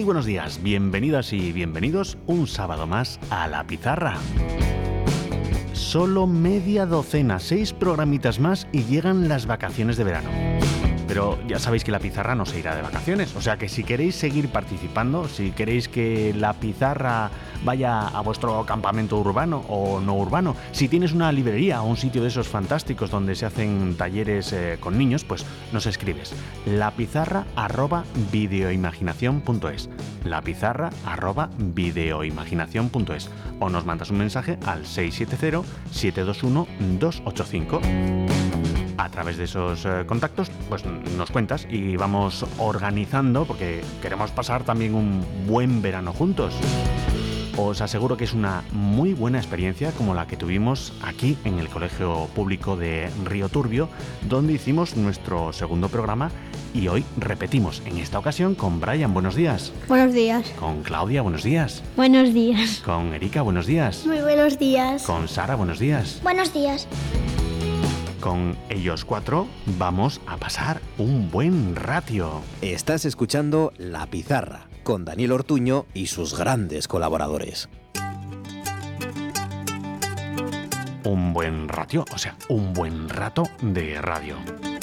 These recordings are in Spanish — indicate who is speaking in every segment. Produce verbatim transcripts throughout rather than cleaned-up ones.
Speaker 1: Muy buenos días, bienvenidas y bienvenidos un sábado más a La Pizarra. Solo media docena, seis programitas más y llegan las vacaciones de verano. Pero ya sabéis que La Pizarra no se irá de vacaciones, o sea que si queréis seguir participando, si queréis que La Pizarra vaya a vuestro campamento urbano o no urbano, si tienes una librería o un sitio de esos fantásticos donde se hacen talleres eh, con niños, pues nos escribes lapizarra arroba videoimaginación punto es, lapizarra arroba videoimaginación punto es, o nos mandas un mensaje al seis siete cero, siete dos uno, dos ocho cinco. A través de esos eh, contactos, pues nos cuentas y vamos organizando, porque queremos pasar también un buen verano juntos. Os aseguro que es una muy buena experiencia como la que tuvimos aquí en el Colegio Público de Río Turbio, donde hicimos nuestro segundo programa y hoy repetimos, en esta ocasión con Brian, buenos días.
Speaker 2: Buenos días.
Speaker 1: Con Claudia, buenos días.
Speaker 2: Buenos días.
Speaker 1: Con Erika, buenos días.
Speaker 3: Muy buenos días.
Speaker 1: Con Sara, buenos días.
Speaker 3: Buenos días.
Speaker 1: Con ellos cuatro vamos a pasar un buen ratio.
Speaker 4: Estás escuchando La Pizarra, con Daniel Ortuño y sus grandes colaboradores.
Speaker 1: Un buen ratio, o sea, un buen rato de radio.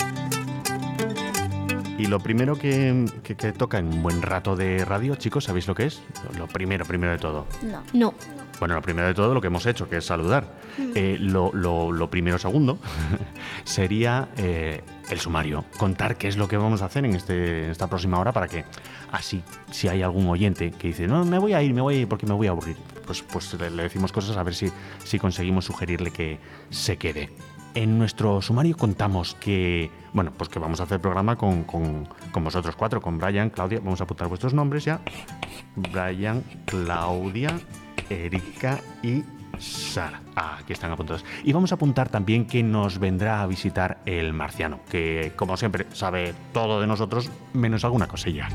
Speaker 1: Y lo primero que, que, que toca en un buen rato de radio, chicos, ¿sabéis lo que es? Lo primero, primero de todo.
Speaker 2: No. No.
Speaker 1: Bueno, lo primero de todo lo que hemos hecho, que es saludar. Eh, lo, lo, lo primero segundo sería eh, el sumario. Contar qué es lo que vamos a hacer en, este, en esta próxima hora para que así, si hay algún oyente que dice, no, me voy a ir, me voy a ir porque me voy a aburrir, pues, pues le, le decimos cosas a ver si, si conseguimos sugerirle que se quede. En nuestro sumario contamos que, bueno, pues que vamos a hacer programa con, con, con vosotros cuatro, con Brian, Claudia, vamos a apuntar vuestros nombres ya. Brian, Claudia, Erika y Sara. Ah, aquí están apuntados. Y vamos a apuntar también que nos vendrá a visitar el marciano, que como siempre sabe todo de nosotros, menos alguna cosilla.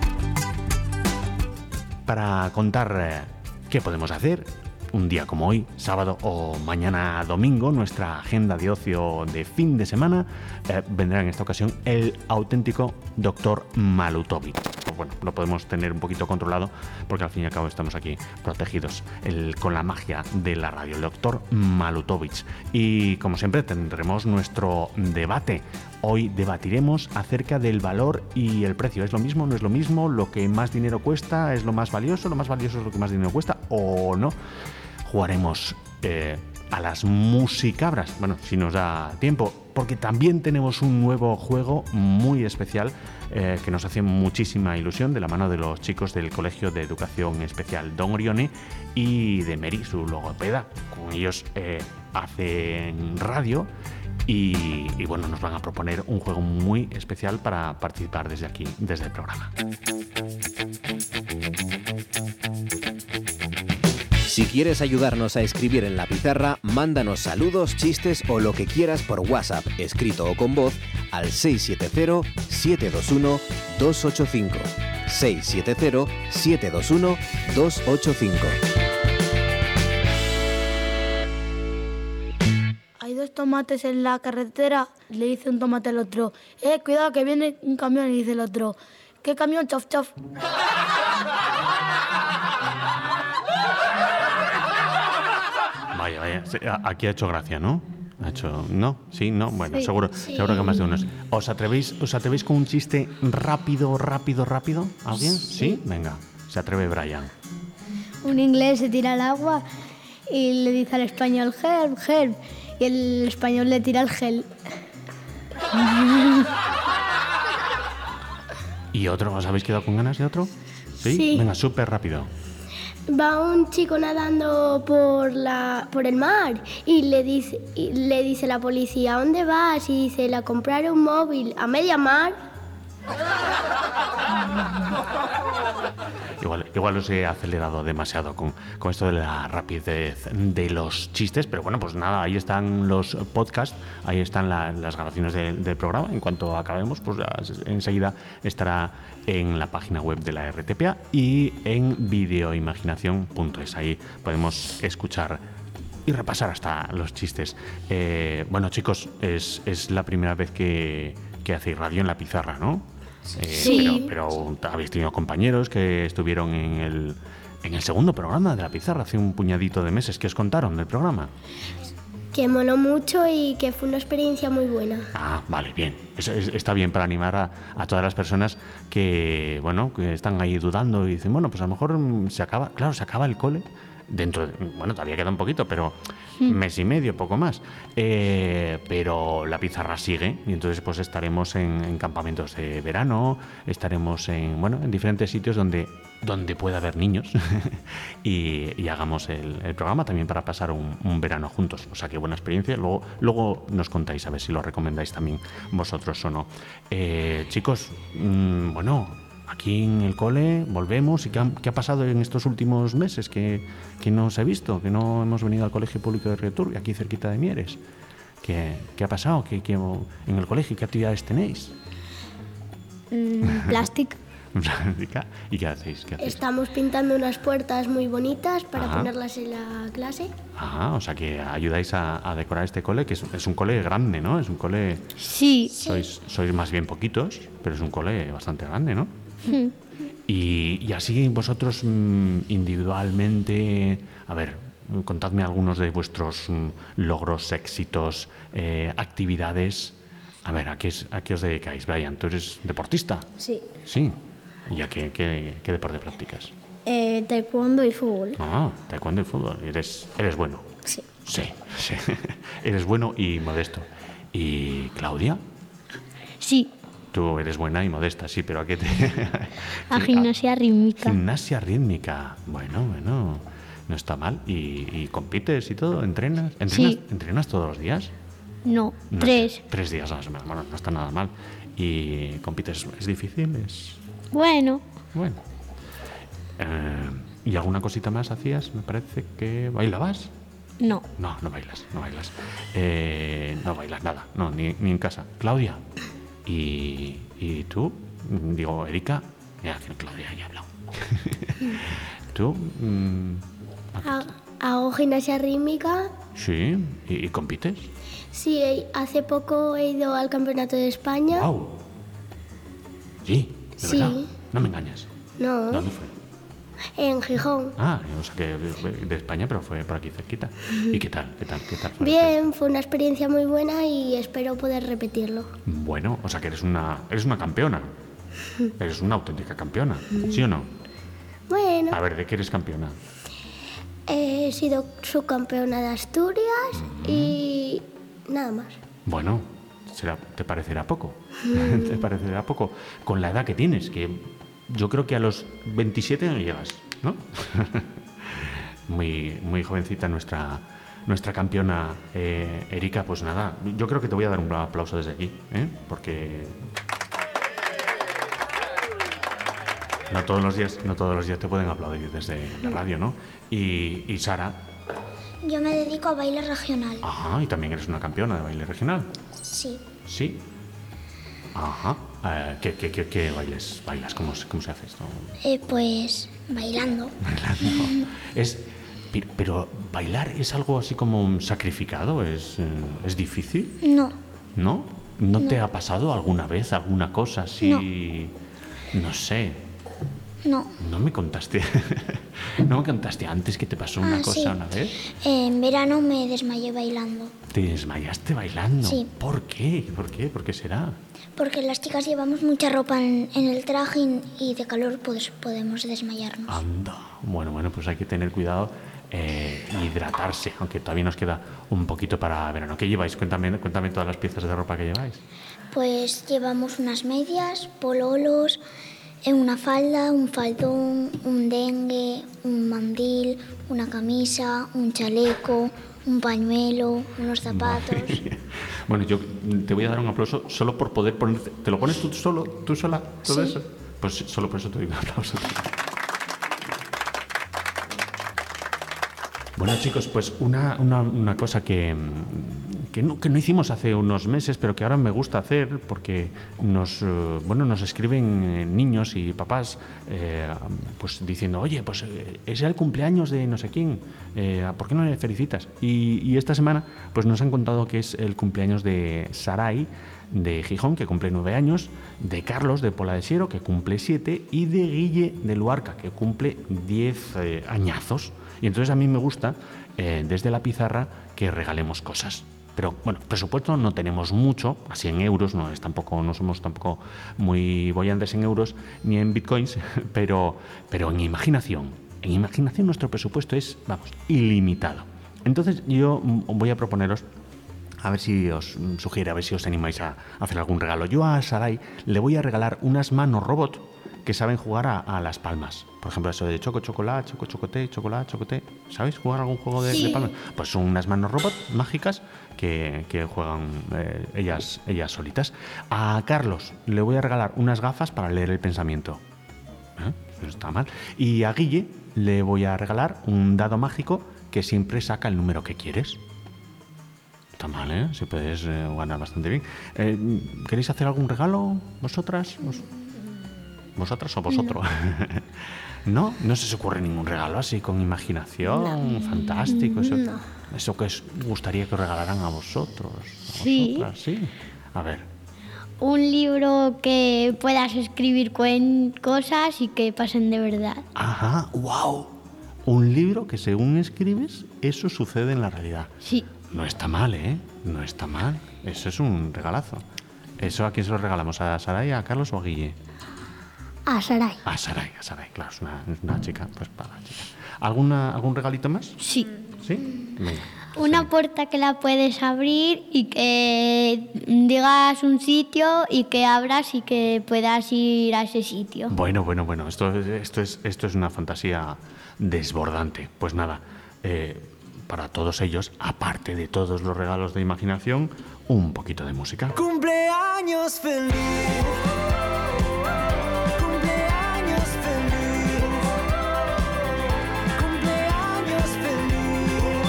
Speaker 1: Para contar eh, qué podemos hacer un día como hoy, sábado o mañana domingo, nuestra agenda de ocio de fin de semana, eh, vendrá en esta ocasión el auténtico doctor Malutovic. Pues bueno, lo podemos tener un poquito controlado porque al fin y al cabo estamos aquí protegidos el, con la magia de la radio, el doctor Malutovic. Y como siempre tendremos nuestro debate. Hoy debatiremos acerca del valor y el precio. ¿Es lo mismo? ¿No es lo mismo? ¿Lo que más dinero cuesta es lo más valioso? ¿Lo más valioso es lo que más dinero cuesta? ¿O no? Jugaremos eh, a las musicabras, bueno, si nos da tiempo, porque también tenemos un nuevo juego muy especial eh, que nos hace muchísima ilusión, de la mano de los chicos del Colegio de Educación Especial Don Orione y de Mary, su logopeda. Con ellos eh, hacen radio y, y bueno, nos van a proponer un juego muy especial para participar desde aquí, desde el programa.
Speaker 4: Si quieres ayudarnos a escribir en La Pizarra, mándanos saludos, chistes o lo que quieras por WhatsApp, escrito o con voz, al seis siete cero, siete dos uno, dos ocho cinco. seis siete cero, siete dos uno, dos ocho cinco.
Speaker 2: Hay dos tomates en la carretera. Le dice un tomate al otro, eh, cuidado que viene un camión. Y dice el otro, ¿qué camión? Chof, chof.
Speaker 1: Vaya, vaya, aquí ha hecho gracia, ¿no? Ha hecho, ¿no? Sí, no, bueno,
Speaker 2: sí,
Speaker 1: seguro,
Speaker 2: sí.
Speaker 1: seguro que más de unos. ¿Os atrevéis, os atrevéis con un chiste rápido, rápido, rápido? ¿Alguien? ¿Sí? ¿Sí? Venga, se atreve Brian.
Speaker 3: Un inglés se tira al agua y le dice al español, help, help, y el español le tira el gel.
Speaker 1: ¿Y otro? ¿Os habéis quedado con ganas de otro? Sí.
Speaker 3: Sí.
Speaker 1: Venga, súper rápido.
Speaker 3: Va un chico nadando por la por el mar y le dice y le dice la policía, ¿a dónde vas? Y dice, a comprar un móvil a media mar.
Speaker 1: Igual, igual os he acelerado demasiado con, con esto de la rapidez de los chistes, pero bueno, pues nada, ahí están los podcasts, ahí están la, las grabaciones de, del programa. En cuanto acabemos, pues ya, enseguida estará en la página web de la R T P A y en videoimaginación punto es. Ahí podemos escuchar y repasar hasta los chistes. Eh, bueno, chicos, es, es la primera vez que, que hacéis radio en La Pizarra, ¿no? Eh,
Speaker 2: Sí.
Speaker 1: Pero, pero habéis tenido compañeros que estuvieron en el, en el segundo programa de La Pizarra hace un puñadito de meses. ¿Qué os contaron del programa?
Speaker 3: Que moló mucho y que fue una experiencia muy buena.
Speaker 1: Ah, vale, bien. Eso es- está bien para animar a, a todas las personas que, bueno, que están ahí dudando y dicen, bueno, pues a lo mejor mm, se acaba, claro, se acaba el cole dentro de, bueno, todavía queda un poquito, pero mes y medio, poco más. Eh, pero la pizarra sigue y entonces pues estaremos en, en campamentos de verano, estaremos en, bueno, en diferentes sitios donde, donde pueda haber niños y, y hagamos el, el programa también para pasar un, un verano juntos. O sea, qué buena experiencia. Luego, luego nos contáis a ver si lo recomendáis también vosotros o no. Eh, chicos, mmm, bueno... Aquí en el cole volvemos. ¿Y qué ha, qué ha pasado en estos últimos meses? Que, que no os he visto, que no hemos venido al Colegio Público de Returri, aquí cerquita de Mieres. ¿Qué, qué ha pasado? ¿Qué, qué, en el colegio qué actividades tenéis?
Speaker 2: Mm, plástico.
Speaker 1: ¿Y qué hacéis? ¿Qué hacéis?
Speaker 3: Estamos pintando unas puertas muy bonitas para
Speaker 1: Ajá.
Speaker 3: ponerlas en la clase.
Speaker 1: Ah, o sea que ayudáis a, a decorar este cole, que es, es un cole grande, ¿no? Es un cole...
Speaker 2: Sí.
Speaker 1: Sois, sois más bien poquitos, pero es un cole bastante grande, ¿no? Y, y así vosotros mm, individualmente, a ver, contadme algunos de vuestros mm, logros, éxitos, eh, actividades. A ver, ¿a qué, es- ¿a qué os dedicáis? Brian, ¿tú eres deportista?
Speaker 2: Sí.
Speaker 1: Sí. ¿Y a qué, qué, qué deporte practicas?
Speaker 2: Eh, taekwondo y fútbol.
Speaker 1: Ah, taekwondo y fútbol. Eres, eres bueno.
Speaker 2: Sí.
Speaker 1: Sí, sí. Eres bueno y modesto. ¿Y Claudia?
Speaker 2: Sí.
Speaker 1: Tú eres buena y modesta, sí, pero ¿a qué te...?
Speaker 2: A gimnasia rítmica.
Speaker 1: Gimnasia rítmica. Bueno, bueno, no está mal. ¿Y, y compites y todo? ¿Entrenas? ¿Entrenas,
Speaker 2: Sí.
Speaker 1: ¿Entrenas todos los días?
Speaker 2: No,
Speaker 1: No
Speaker 2: tres.
Speaker 1: sé, tres días a la semana. Bueno, no está nada mal. ¿Y compites? ¿Es difícil? Es...
Speaker 2: Bueno,
Speaker 1: Bueno. Eh, ¿Y alguna cosita más hacías? Me parece que... ¿Bailabas?
Speaker 2: no.
Speaker 1: No, no bailas, no bailas. Eh, no bailas nada, no, ni, ni en casa. Claudia, ¿y, y tú? Mm, Digo, Erika, mira que Claudia ya ha hablado. ¿Tú? Mm,
Speaker 3: Ha- Hago gimnasia rítmica.
Speaker 1: sí, ¿Y, y compites?
Speaker 3: Sí, hace poco he ido al Campeonato de España.
Speaker 1: ¡Wow! Sí, de
Speaker 3: Sí.
Speaker 1: verdad, no me engañas.
Speaker 3: No,
Speaker 1: ¿Dónde fue?
Speaker 3: en Gijón.
Speaker 1: Ah, o sea que de, de España, pero fue por aquí cerquita. ¿Y qué tal? ¿Qué tal? ¿Qué tal fue?
Speaker 3: Bien, fue una experiencia muy buena y espero poder repetirlo.
Speaker 1: Bueno, o sea que eres una, eres una campeona. Eres una auténtica campeona, ¿sí o no?
Speaker 3: Bueno,
Speaker 1: A ver, ¿de qué eres campeona?
Speaker 3: he sido subcampeona de Asturias y nada más.
Speaker 1: Bueno, será, te parecerá poco. Te parecerá poco. Con la edad que tienes, que yo creo que a los veintisiete no llegas, ¿no? muy, muy jovencita nuestra, nuestra campeona eh, Erika. Pues nada, yo creo que te voy a dar un aplauso desde aquí, ¿eh? Porque no todos los días, no todos los días te pueden aplaudir desde la radio, ¿no? Y, y Sara,
Speaker 5: Yo me dedico a baile regional.
Speaker 1: ajá, y también eres una campeona de baile regional.
Speaker 5: Sí.
Speaker 1: Sí. Ajá. Eh, ¿qué, qué, qué, qué bailes bailas? ¿Cómo, se- cómo se hace esto?
Speaker 5: Eh, pues bailando.
Speaker 1: Bailando. Es, pi- pero bailar es algo así como un sacrificado, es, eh, es difícil,
Speaker 5: No.
Speaker 1: ¿no? ¿No te ha pasado alguna vez alguna cosa así? No sé.
Speaker 5: No.
Speaker 1: ¿No me contaste? ¿No me contaste antes que te pasó una
Speaker 5: Ah,
Speaker 1: cosa
Speaker 5: sí.
Speaker 1: una vez?
Speaker 5: En verano me desmayé bailando.
Speaker 1: ¿Te desmayaste bailando?
Speaker 5: Sí.
Speaker 1: ¿Por qué? ¿Por qué? ¿Por qué será?
Speaker 5: Porque las chicas llevamos mucha ropa en, en el traje y- y de calor pues podemos desmayarnos.
Speaker 1: Anda. Bueno, bueno, pues hay que tener cuidado, eh, hidratarse, aunque todavía nos queda un poquito para verano. ¿Qué lleváis? Cuéntame, cuéntame todas las piezas de ropa que lleváis.
Speaker 5: Pues llevamos unas medias, pololos, eh, una falda, un faldón, un dengue, un mandil, una camisa, un chaleco, un pañuelo, unos zapatos.
Speaker 1: Bueno, yo te voy a dar un aplauso solo por poder ponerte... ¿Te lo pones tú solo, tú sola, todo
Speaker 5: Sí.
Speaker 1: eso? Pues solo por eso te doy un aplauso. Bueno, chicos, pues una, una, una cosa que, que, no, que no hicimos hace unos meses, pero que ahora me gusta hacer porque nos, eh, bueno, nos escriben niños y papás eh, pues diciendo, oye, pues eh, es el cumpleaños de no sé quién, eh, ¿por qué no le felicitas? Y, y esta semana pues nos han contado que es el cumpleaños de Saray, de Gijón, que cumple nueve años, de Carlos, de Pola de Siero, que cumple siete, y de Guille, de Luarca, que cumple diez eh, añazos. Y entonces a mí me gusta, eh, desde la pizarra, que regalemos cosas. Pero bueno, presupuesto no tenemos mucho, así en euros, no, es tampoco, no somos tampoco muy bollantes en euros ni en bitcoins, pero, pero en imaginación. En imaginación nuestro presupuesto es, vamos, ilimitado. Entonces yo voy a proponeros, a ver si os sugiere, a ver si os animáis a hacer algún regalo. Yo a Saray le voy a regalar unas manos robot que saben jugar a, a las palmas. Por ejemplo, eso de choco, chocolate, choco, chocoté, chocolate, chocoté. ¿Sabéis jugar algún juego de,
Speaker 3: Sí.
Speaker 1: de palmas? Pues son unas manos robot mágicas que, que juegan eh, ellas, ellas solitas. A Carlos le voy a regalar unas gafas para leer el pensamiento. ¿Eh? No está mal. Y a Guille le voy a regalar un dado mágico que siempre saca el número que quieres. Está mal, ¿eh? Si puedes eh, ganar bastante bien. Eh, ¿Queréis hacer algún regalo vosotras? ¿Vos? ¿Vosotras o vosotros? No. ¿No? ¿No se os ocurre ningún regalo así con imaginación? No. Fantástico. Eso, no. Eso que os gustaría que os regalaran a vosotros. A
Speaker 3: Sí.
Speaker 1: vosotras, sí. A ver.
Speaker 3: Un libro que puedas escribir cuen- cosas y que pasen de verdad.
Speaker 1: Ajá, wow. Un libro que según escribes, eso sucede en la realidad.
Speaker 3: Sí.
Speaker 1: No está mal, ¿eh? No está mal. Eso es un regalazo. ¿Eso a quién se lo regalamos? ¿A Saray, a Carlos o a Guille?
Speaker 3: A Saray.
Speaker 1: A Saray, a Saray, claro, es una, es una chica, pues para la chica. ¿Alguna, ¿Algún regalito más?
Speaker 3: Sí.
Speaker 1: ¿Sí? Venga.
Speaker 3: Una
Speaker 1: Sí.
Speaker 3: puerta que la puedes abrir y que digas un sitio y que abras y que puedas ir a ese sitio.
Speaker 1: Bueno, bueno, bueno, esto, esto, es, esto es una fantasía desbordante. Pues nada, eh, para todos ellos, aparte de todos los regalos de imaginación, un poquito de música.
Speaker 6: Cumpleaños feliz. Cumpleaños feliz. Cumpleaños feliz.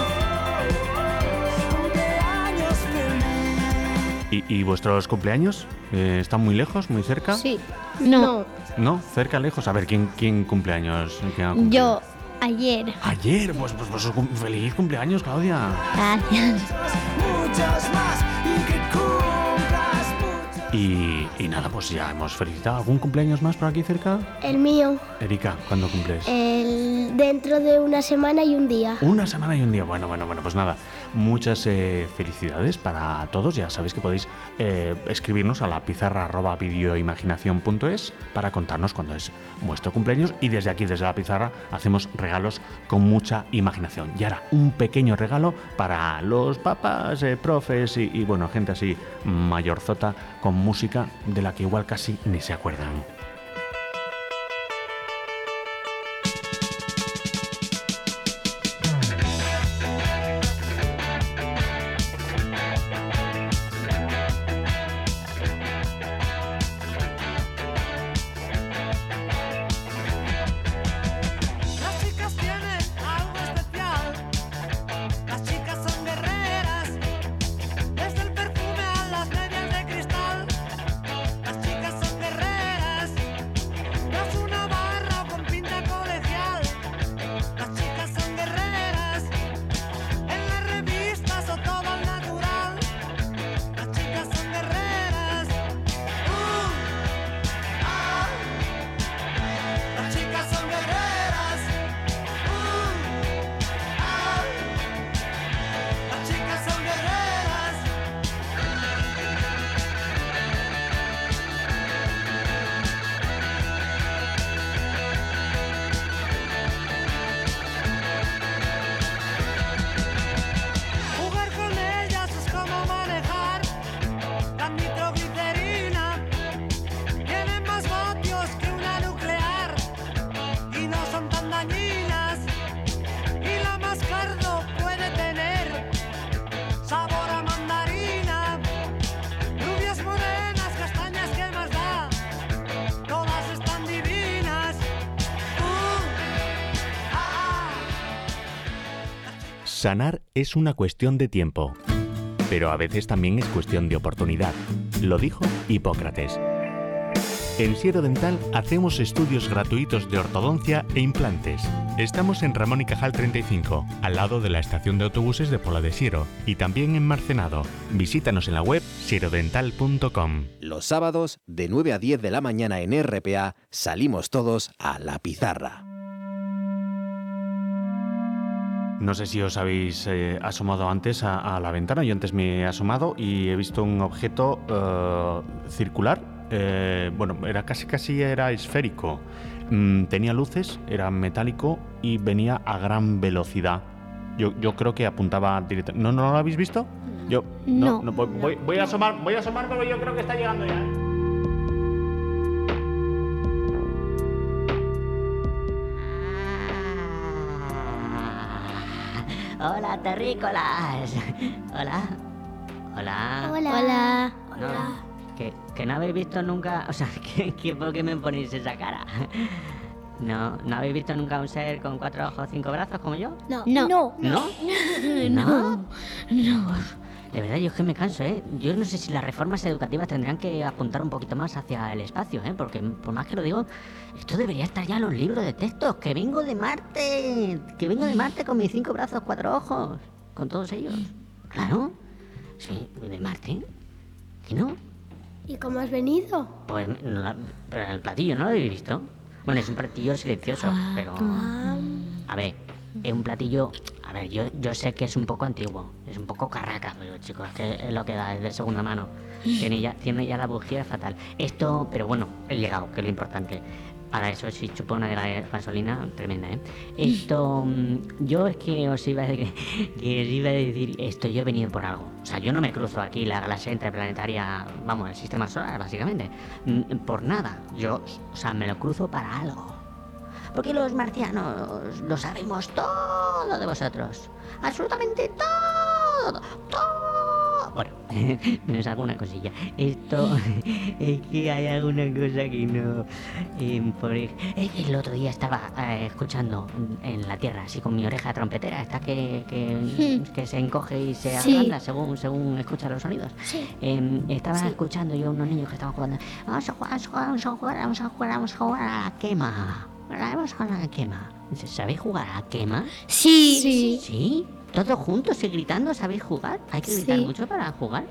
Speaker 6: Cumpleaños feliz.
Speaker 1: ¿Y, y vuestros cumpleaños? Eh, ¿Están muy lejos, muy cerca?
Speaker 3: Sí. No.
Speaker 1: ¿No? ¿Cerca, lejos? A ver, ¿quién, quién cumpleaños? ¿Quién ha cumplido?
Speaker 3: Yo, ayer.
Speaker 1: Ayer, pues, pues, pues cum- feliz cumpleaños, Claudia.
Speaker 3: Gracias.
Speaker 6: Muchos más y que cumplas muchos.
Speaker 1: Y, y nada, pues ya hemos felicitado. ¿Algún cumpleaños más por aquí cerca?
Speaker 3: El mío.
Speaker 1: Erika, ¿cuándo cumples?
Speaker 3: El dentro de una semana y un día.
Speaker 1: Una semana y un día. Bueno, bueno, bueno, pues nada. Muchas eh, felicidades para todos. Ya sabéis que podéis eh, escribirnos a la pizarra arroba videoimaginación punto es para contarnos cuándo es vuestro cumpleaños. Y desde aquí, desde la pizarra, hacemos regalos con mucha imaginación. Y ahora, un pequeño regalo para los papás, eh, profes y, y, bueno, gente así mayorzota con música de la que igual casi ni se acuerdan.
Speaker 6: Las chicas tienen algo especial. Las chicas son guerreras. Desde el perfume a las medias de cristal. Las chicas son guerreras.
Speaker 1: Sanar es una cuestión de tiempo, pero a veces también es cuestión de oportunidad. Lo dijo Hipócrates. En Siero Dental hacemos estudios gratuitos de ortodoncia e implantes. Estamos en Ramón y Cajal treinta y cinco, al lado de la estación de autobuses de Pola de Siero, y también en Marcenado. Visítanos en la web sierodental punto com.
Speaker 4: Los sábados, de nueve a diez de la mañana en R P A, salimos todos a la pizarra.
Speaker 1: No sé si os habéis eh, asomado antes a, a la ventana. Yo antes me he asomado y he visto un objeto uh, circular. Eh, bueno, era casi casi era esférico. Mm, tenía luces, era metálico y venía a gran velocidad. Yo, yo creo que apuntaba directamente. ¿No, no lo habéis visto? Yo no. no, no voy, voy, voy a asomar, voy a asomar, pero yo creo que está llegando ya.
Speaker 7: Hola, terrícolas. Hola. Hola.
Speaker 3: Hola.
Speaker 2: Hola.
Speaker 7: No, que, que no habéis visto nunca... O sea, que, que ¿por qué me ponéis esa cara? No, ¿no habéis visto nunca un ser con cuatro ojos, cinco brazos como yo?
Speaker 3: No.
Speaker 2: No.
Speaker 3: No.
Speaker 7: ¿No?
Speaker 2: No.
Speaker 7: No. De verdad, yo es que me canso, ¿eh? Yo no sé si las reformas educativas tendrían que apuntar un poquito más hacia el espacio, ¿eh? Porque por más que lo digo, esto debería estar ya en los libros de textos. ¡Que vengo de Marte! ¡Que vengo de Marte con mis cinco brazos, cuatro ojos! Con todos ellos. ¿Claro? Sí, de Marte. ¿Que no?
Speaker 3: ¿Y cómo has venido?
Speaker 7: Pues no la- pero en el platillo no lo habéis visto. Bueno, es un platillo silencioso, pero... A ver, es un platillo... A ver, yo, yo sé que es un poco antiguo, es un poco carraca, pero chicos, es que es lo que da, es de segunda mano. Tiene ya, tiene ya la bujía fatal. Esto, pero bueno, he llegado, que es lo importante. Para eso sí chupo una de la gasolina tremenda, ¿eh? Esto, mm, yo es que os iba a, que, que os iba a decir esto, yo he venido por algo. O sea, yo no me cruzo aquí la galaxia interplanetaria, vamos, el sistema solar, básicamente. Mm, Por nada, yo, o sea, me lo cruzo para algo. Porque los marcianos lo sabemos todo de vosotros. Absolutamente todo. Todo. Bueno, menos alguna cosilla. Esto es que hay alguna cosa que no... eh, por ej- es que el otro día estaba eh, escuchando en la Tierra, así con mi oreja trompetera, esta que, que, que se encoge y se
Speaker 2: Sí.
Speaker 7: agranda según, según escucha los sonidos. Eh, estaba escuchando yo a unos niños que estaban jugando. Vamos a jugar, vamos a jugar, vamos a jugar, vamos a jugar, vamos a jugar a la quema. Vamos a jugar a la quema. Dice, ¿sabéis jugar a la quema?
Speaker 2: Sí. Sí.
Speaker 7: ¿Sí? ¿Todos juntos y gritando sabéis jugar? ¿Hay que gritar
Speaker 2: Sí.
Speaker 7: mucho para jugar?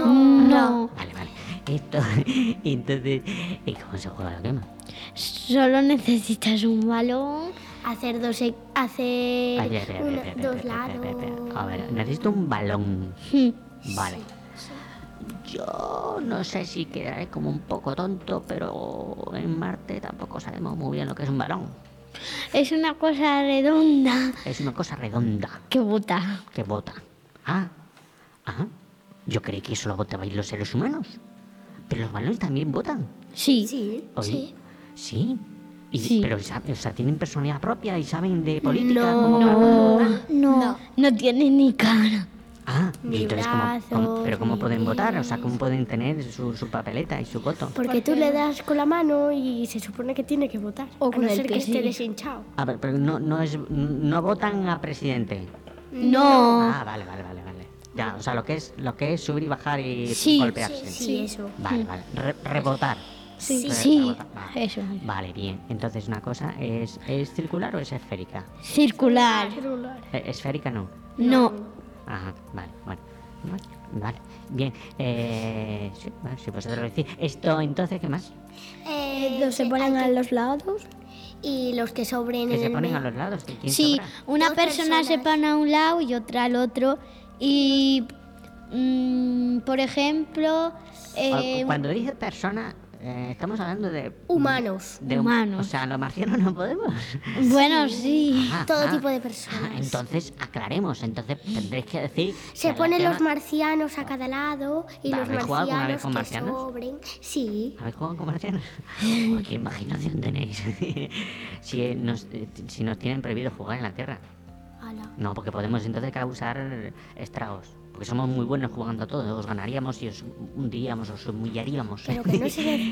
Speaker 2: No.
Speaker 7: Vale, vale. Esto, entonces, ¿y cómo se juega a la quema?
Speaker 2: Solo necesitas un balón.
Speaker 3: Hacer dos... e- Hacer
Speaker 7: Ay, espera, espera,
Speaker 3: una-
Speaker 7: espera, espera,
Speaker 3: dos
Speaker 7: espera, espera, espera.
Speaker 3: lados...
Speaker 7: A ver, necesito un balón.
Speaker 2: Hmm.
Speaker 7: Vale. Yo no sé si quedaré como un poco tonto, pero en Marte tampoco sabemos muy bien lo que es un balón.
Speaker 2: Es una cosa redonda
Speaker 7: Es una cosa redonda
Speaker 2: que bota.
Speaker 7: que bota. Ah, ah. Yo creí que solo botabais los seres humanos. Pero los balones también botan.
Speaker 2: Sí.
Speaker 3: Sí.
Speaker 7: Oye, sí. Y,
Speaker 2: Sí.
Speaker 7: Pero, sa- o sea, ¿tienen personalidad propia y saben de política?
Speaker 3: No.
Speaker 7: como para votar?
Speaker 2: No. No tiene ni cara.
Speaker 7: Ah, y
Speaker 3: Ni
Speaker 7: entonces, ¿cómo,
Speaker 3: brazos,
Speaker 7: cómo- pero cómo
Speaker 3: ni
Speaker 7: pueden votar? O
Speaker 3: pies.
Speaker 7: sea, ¿cómo pueden tener su, su papeleta y su voto?
Speaker 3: Porque tú le das con la mano y se supone que tiene que votar.
Speaker 2: O
Speaker 3: a
Speaker 2: con
Speaker 3: no
Speaker 2: el
Speaker 3: ser que
Speaker 2: pie,
Speaker 3: esté
Speaker 2: sí.
Speaker 3: deshinchado.
Speaker 7: A ver, pero no, no, es, no votan a presidente.
Speaker 2: No.
Speaker 7: Ah, vale, vale, vale, vale. Ya, o sea, lo que es, lo que es subir y bajar y
Speaker 2: Sí,
Speaker 7: golpearse.
Speaker 3: Sí, eso.
Speaker 7: Vale, vale. Re- rebotar.
Speaker 2: Sí.
Speaker 7: Re-
Speaker 2: Sí.
Speaker 7: rebotar, Vale.
Speaker 2: Eso.
Speaker 7: Vale, bien. Entonces, una cosa, ¿es, ¿es circular o es esférica?
Speaker 2: Circular.
Speaker 7: Eh, esférica no.
Speaker 2: No.
Speaker 7: Ajá, vale, bueno. Vale, vale. Bien, eh, sí, vale, si vosotros lo decís. Esto, entonces, ¿qué más?
Speaker 3: Eh,
Speaker 2: Dos se ponen a los lados.
Speaker 3: y los que sobren
Speaker 7: Que
Speaker 3: en
Speaker 7: se
Speaker 3: el
Speaker 7: ponen a
Speaker 3: medio.
Speaker 7: los lados. ¿que ¿Quién
Speaker 2: Sí,
Speaker 7: sobra?
Speaker 2: una
Speaker 3: Dos
Speaker 2: persona se
Speaker 3: personas.
Speaker 2: pone a un lado y otra al otro. Y, mm, por ejemplo, eh,
Speaker 7: Cu- Cuando dice persona, eh, estamos hablando de...
Speaker 3: Humanos.
Speaker 7: de hum-
Speaker 2: Humanos.
Speaker 7: O sea, los marcianos no podemos.
Speaker 2: bueno, sí.
Speaker 7: Ah,
Speaker 3: Todo
Speaker 7: ah,
Speaker 3: tipo de
Speaker 7: ah,
Speaker 3: personas.
Speaker 7: entonces, aclaremos. Entonces, tendréis que decir...
Speaker 3: Se
Speaker 7: que la
Speaker 3: ponen los
Speaker 7: quema-
Speaker 3: marcianos a cada lado y los
Speaker 7: ¿Habéis jugado alguna vez
Speaker 3: marcianos
Speaker 7: con
Speaker 3: que
Speaker 7: marcianos?
Speaker 3: sobren. Sí.
Speaker 7: ¿Habéis jugado con marcianos? Uy, qué imaginación tenéis. si, eh, nos, eh, si nos tienen prohibido jugar en la Tierra.
Speaker 3: Ala.
Speaker 7: No, porque podemos entonces causar estragos. Porque somos muy buenos jugando a todo. Os ganaríamos y os hundiríamos, os humillaríamos.
Speaker 3: Pero que no se ve.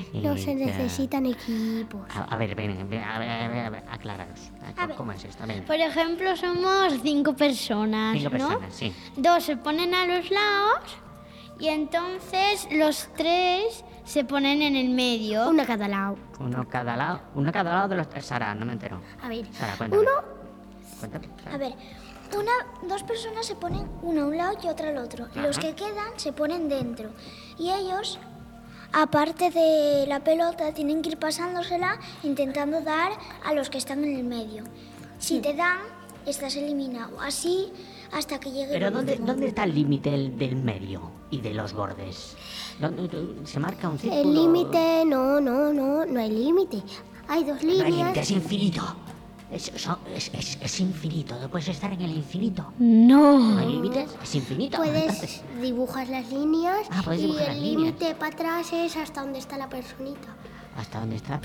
Speaker 3: No se
Speaker 7: Eh,
Speaker 3: necesitan equipos.
Speaker 7: A, a ver, ven, ven, a ver, a ver, a ver, acláranos.
Speaker 5: A ver.
Speaker 7: ¿Cómo es esto? Ven.
Speaker 8: Por ejemplo, somos cinco personas,
Speaker 7: Cinco
Speaker 8: ¿no?
Speaker 7: personas, sí.
Speaker 8: Dos se ponen a los lados y entonces los tres se ponen en el medio.
Speaker 3: Una cada lado.
Speaker 7: Uno cada lado, uno cada lado de los... Sara, no me entero.
Speaker 3: A ver,
Speaker 7: Sara, cuéntame.
Speaker 3: uno,
Speaker 7: Cuéntame, Sara.
Speaker 5: A ver, una, dos personas se ponen una a un lado y otra al otro. Los que quedan se ponen dentro. Y ellos, aparte de la pelota, tienen que ir pasándosela intentando dar a los que están en el medio. Si te dan, estás eliminado. Así hasta que llegue
Speaker 7: Pero
Speaker 5: el
Speaker 7: ¿dónde,
Speaker 5: último.
Speaker 7: ¿dónde está el límite del, del medio y de los bordes? ¿Dónde, dónde- ¿Se marca un círculo?
Speaker 3: el límite, no, no, no, no hay límite. Hay dos
Speaker 7: No hay límite,
Speaker 3: líneas.
Speaker 7: es infinito. Es, son- es, es- es infinito, no puedes estar en el infinito.
Speaker 8: No.
Speaker 7: No hay límites, es infinito.
Speaker 3: Puedes
Speaker 7: Entonces,
Speaker 3: dibujar las líneas
Speaker 7: Ah, puedes
Speaker 3: y
Speaker 7: dibujar las
Speaker 3: el
Speaker 7: líneas.
Speaker 3: límite para atrás es hasta donde está la personita.
Speaker 7: ¿hasta dónde está?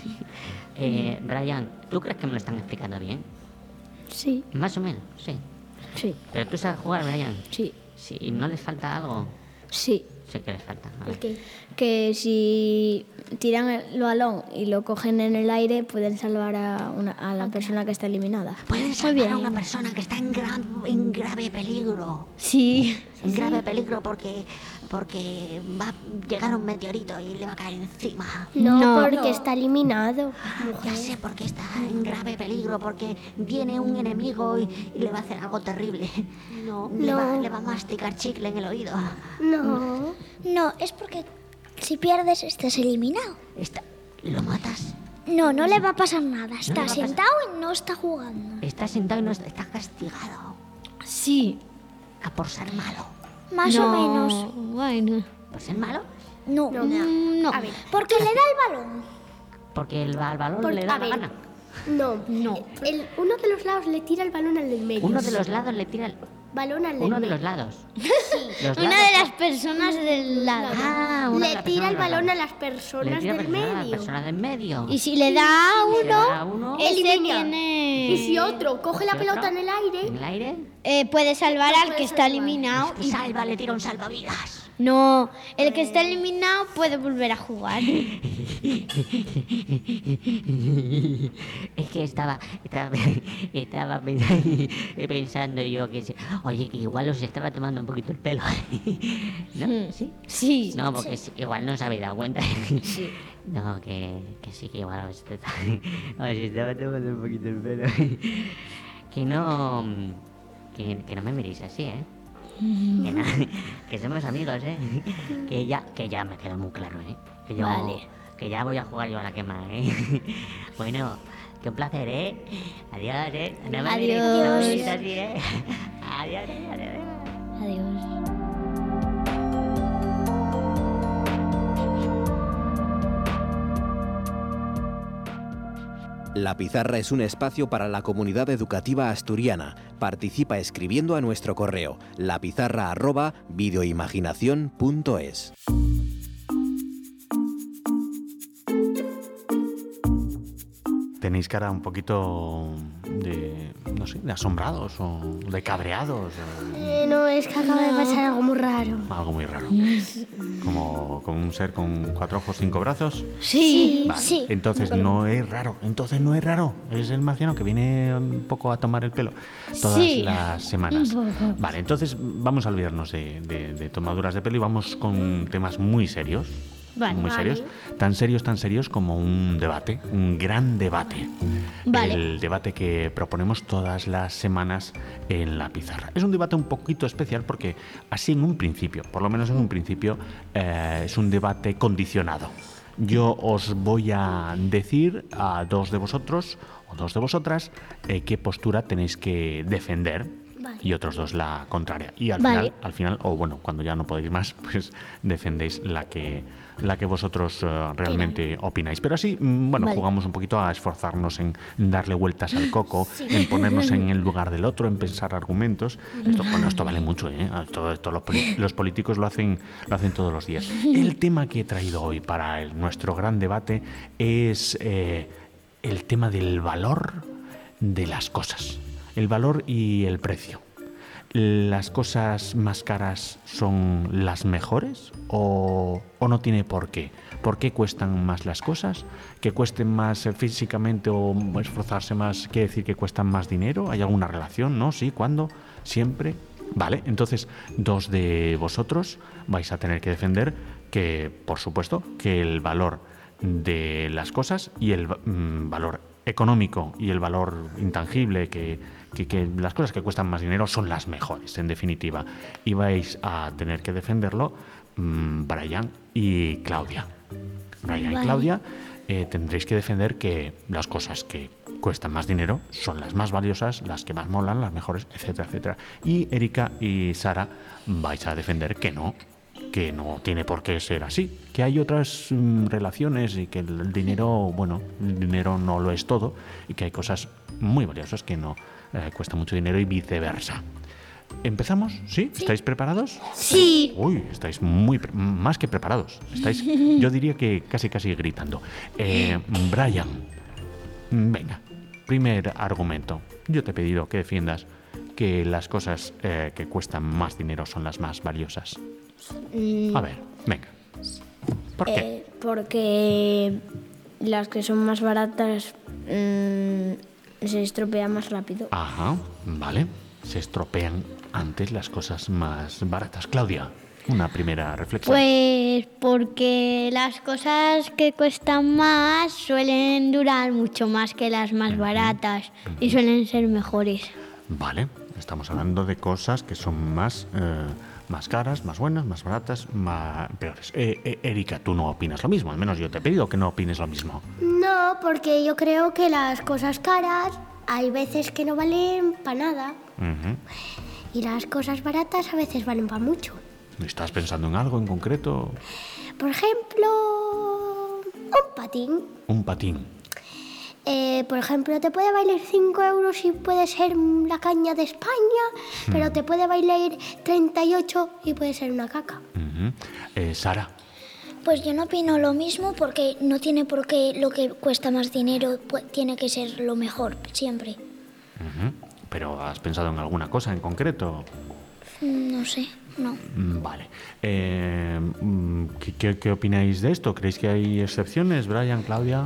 Speaker 7: eh, Brian, ¿tú crees que me lo están explicando bien?
Speaker 8: Sí,
Speaker 7: Más o menos, sí.
Speaker 8: sí,
Speaker 7: Pero tú sabes jugar, Brian.
Speaker 8: sí,
Speaker 7: Si no les falta algo,
Speaker 8: sí.
Speaker 7: sé que les falta. A ver.
Speaker 3: ¿Qué?
Speaker 8: Que si tiran el balón y lo cogen en el aire, pueden salvar a, una, a la persona que está eliminada.
Speaker 7: Pueden salvar a una persona que está en, gran, en grave peligro.
Speaker 8: Sí.
Speaker 7: En grave peligro porque, porque va a llegar un meteorito y le va a caer encima.
Speaker 3: No,
Speaker 8: No.
Speaker 3: porque
Speaker 8: No.
Speaker 3: está eliminado.
Speaker 7: Ya sé por qué está en grave peligro, porque viene un enemigo y, y le va a hacer algo terrible. No. Le, Va,
Speaker 3: No.
Speaker 7: le va a masticar chicle en el oído.
Speaker 3: No.
Speaker 5: No, es porque si pierdes estás eliminado.
Speaker 7: Está, ¿Lo matas?
Speaker 5: No, no le va a pasar nada.
Speaker 7: le
Speaker 5: Está
Speaker 7: va a pasar-
Speaker 5: sentado y no está jugando.
Speaker 7: Está sentado y no está, está castigado.
Speaker 8: Sí.
Speaker 7: A por ser malo.
Speaker 5: Más
Speaker 8: No,
Speaker 5: o menos.
Speaker 8: Bueno.
Speaker 7: ¿Por ser malo?
Speaker 5: No.
Speaker 8: Mm, No.
Speaker 3: A ver,
Speaker 5: Porque le da el balón.
Speaker 7: Porque el, al balón
Speaker 3: Por-
Speaker 7: le da
Speaker 3: a
Speaker 7: la
Speaker 3: ver.
Speaker 7: gana.
Speaker 3: no.
Speaker 8: No.
Speaker 3: El, uno de los lados le tira el balón al del medio.
Speaker 7: Uno de los lados le tira el...
Speaker 3: Balón al del
Speaker 7: Uno de
Speaker 3: medio.
Speaker 7: los lados. Los
Speaker 8: Una
Speaker 7: lados-
Speaker 8: de las personas del lado.
Speaker 7: Ah, una de
Speaker 3: Le
Speaker 7: las
Speaker 3: tira el
Speaker 7: personas
Speaker 3: balón a
Speaker 7: del
Speaker 3: las
Speaker 7: lado.
Speaker 3: personas
Speaker 7: Le tira
Speaker 3: del
Speaker 7: personas a las
Speaker 3: medio.
Speaker 7: personas del medio.
Speaker 8: Y si le da a
Speaker 7: Si le da a
Speaker 8: uno,
Speaker 7: uno,
Speaker 8: ese
Speaker 3: Elimina.
Speaker 8: tiene...
Speaker 3: Y si otro coge la
Speaker 7: si
Speaker 3: pelota
Speaker 7: otro,
Speaker 3: en el aire,
Speaker 7: ¿En el aire?
Speaker 8: eh, puede salvar
Speaker 3: Lo
Speaker 8: al
Speaker 3: puede
Speaker 8: que está
Speaker 3: salvar.
Speaker 8: eliminado.
Speaker 7: Y salva, le tira un salvavidas.
Speaker 8: No, el que está eliminado puede volver a jugar.
Speaker 7: Es que estaba, estaba, estaba pensando, pensando yo que, se- oye, que igual os estaba tomando un poquito el pelo. ¿No? ¿Sí?
Speaker 8: Sí.
Speaker 7: No, porque sí, igual no os habéis dado cuenta. No, que, que sí, que igual os, estaba- os estaba tomando un poquito el pelo. Que no, que, que no me miréis así, ¿eh? Que, no, que somos amigos, ¿eh? Que ya, que ya me queda muy claro, ¿eh? Que yo,
Speaker 8: Vale.
Speaker 7: que ya voy a jugar yo a la quema, ¿eh? Bueno, qué un placer, ¿eh? Adiós, ¿eh? No me miréis, no me
Speaker 8: Adiós.
Speaker 7: miréis así, ¿eh? Adiós, ¿eh? Adiós.
Speaker 8: Adiós.
Speaker 4: La Pizarra es un espacio para la comunidad educativa asturiana. Participa escribiendo a nuestro correo lapizarra arroba videoimaginación punto es.
Speaker 1: Tenéis cara un poquito de, no sé, de asombrados o de cabreados. o
Speaker 3: eh, no, es que acaba de pasar algo muy raro.
Speaker 1: algo muy raro. Como, como un ser con cuatro ojos, cinco brazos.
Speaker 8: Sí.
Speaker 1: Vale.
Speaker 5: Sí.
Speaker 1: Entonces no es raro. Entonces no es raro. Es el marciano que viene un poco a tomar el pelo todas
Speaker 8: Sí.
Speaker 1: las semanas.
Speaker 8: Un poco.
Speaker 1: Vale, entonces vamos a olvidarnos de, de- de tomaduras de pelo y vamos con temas muy serios.
Speaker 8: Vale.
Speaker 1: muy
Speaker 3: Vale.
Speaker 1: serios. Tan serios, tan serios como un debate, un gran debate.
Speaker 8: Vale.
Speaker 1: El debate que proponemos todas las semanas en la pizarra. Es un debate un poquito especial porque así en un principio, por lo menos en un principio, eh, es un debate condicionado. Yo os voy a decir a dos de vosotros o dos de vosotras eh, qué postura tenéis que defender.
Speaker 3: Vale.
Speaker 1: Y otros dos la contraria. Y al
Speaker 8: Vale.
Speaker 1: final, al final, o bueno, cuando ya no podéis más, pues defendéis la que, la que vosotros eh, realmente opináis. Pero así, mm, bueno,
Speaker 8: Vale.
Speaker 1: jugamos un poquito a esforzarnos en darle vueltas al coco, en ponernos en el lugar del otro, en pensar argumentos. Esto, bueno, esto vale mucho, ¿eh? Todo esto los, poli- los políticos lo hacen, lo hacen todos los días. El tema que he traído hoy para el- nuestro gran debate es eh, el tema del valor de las cosas. El valor y el precio. ¿las cosas más caras son las mejores o, o no tiene por qué? ¿Por qué cuestan más las cosas? ¿Que cuesten más físicamente o esforzarse más quiere decir que cuestan más dinero? ¿Hay alguna relación? ¿No? ¿Sí? ¿Cuándo? ¿Siempre? Vale, entonces dos de vosotros vais a tener que defender que, por supuesto, que el valor de las cosas y el mm, valor económico y el valor intangible, que, que, que las cosas que cuestan más dinero son las mejores, en definitiva. Y vais a tener que defenderlo mmm, Brian y Claudia. Brian
Speaker 2: Vale.
Speaker 1: y Claudia eh, tendréis que defender que las cosas que cuestan más dinero son las más valiosas, las que más molan, las mejores, etcétera, etcétera. Y Erika y Sara vais a defender que no, que no tiene por qué ser así, que hay otras mm, relaciones y que el, el dinero, bueno, el dinero no lo es todo y que hay cosas muy valiosas que no eh, cuestan mucho dinero y viceversa. ¿Empezamos? ¿Sí? ¿Estáis preparados?
Speaker 3: Sí.
Speaker 1: Uy, estáis muy pre- más que preparados. Estáis, yo diría que casi casi gritando. Eh, Brian, venga, primer argumento. Yo te he pedido que defiendas que las cosas eh, que cuestan más dinero son las más valiosas. A ver, venga. ¿Por qué?
Speaker 8: Eh, porque las que son más baratas mm, se estropean más rápido.
Speaker 1: Ajá, vale. Se estropean antes las cosas más baratas. Claudia, una primera reflexión.
Speaker 9: Pues porque las cosas que cuestan más suelen durar mucho más que las más baratas y suelen ser mejores.
Speaker 1: Vale, estamos hablando de cosas que son más, eh, más caras, más buenas, más baratas, más peores. Eh, eh, Erika, tú no opinas lo mismo, al menos yo te he pedido que no opines lo mismo.
Speaker 3: No, porque yo creo que las cosas caras hay veces que no valen para nada.
Speaker 1: Ujú.
Speaker 3: Y las cosas baratas a veces valen para mucho.
Speaker 1: ¿Estás pensando en algo en concreto?
Speaker 3: Por ejemplo, un patín.
Speaker 1: Un patín.
Speaker 3: Eh, por ejemplo, te puede valer cinco euros y puede ser la caña de España, pero te puede valer treinta y ocho y puede ser una caca.
Speaker 1: Ujú. Eh, Sara.
Speaker 5: Pues yo no opino lo mismo porque no tiene por qué lo que cuesta más dinero pu- tiene que ser lo mejor siempre.
Speaker 1: Ujú. ¿Pero has pensado en alguna cosa en concreto?
Speaker 5: Mm, No sé, no.
Speaker 1: Mm, Vale. Eh, mm, ¿qué, qué, qué opináis de esto? ¿Creéis que hay excepciones, Brian, Claudia?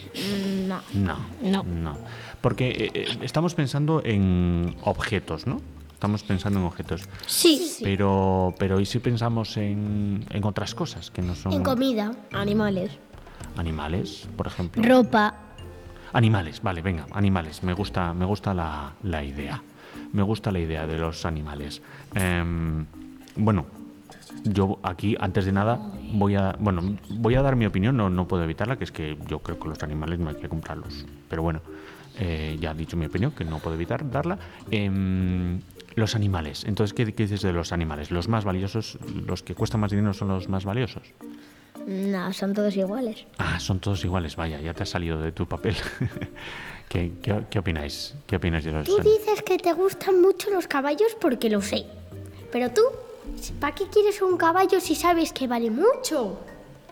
Speaker 8: No.
Speaker 1: No.
Speaker 8: No.
Speaker 1: No. Porque eh, eh, estamos pensando en objetos, ¿no? Estamos pensando en objetos.
Speaker 3: Sí.
Speaker 1: Pero, pero ¿y si pensamos en, en otras cosas que no son
Speaker 3: En comida.
Speaker 8: Animales.
Speaker 1: animales, por ejemplo?
Speaker 9: Ropa.
Speaker 1: Animales, vale, venga, animales. Me gusta, me gusta la, la idea. Me gusta la idea de los animales. Em, bueno, yo aquí, antes de nada, voy a, bueno, voy a dar mi opinión, no, no puedo evitarla, que es que yo creo que los animales no hay que comprarlos. Pero bueno, eh, ya he dicho mi opinión, que no puedo evitar darla. Em, los animales. Entonces, ¿qué, ¿qué dices de los animales? ¿Los más valiosos, los que cuestan más dinero son los más valiosos?
Speaker 8: No, son todos iguales.
Speaker 1: Ah, son todos iguales, vaya, ya te has salido de tu papel. ¿Qué, qué, qué opináis? ¿Qué opináis de los
Speaker 3: Tú
Speaker 1: animales?
Speaker 3: dices que te gustan mucho los caballos porque lo sé. Pero tú, ¿para qué quieres un caballo si sabes que vale mucho?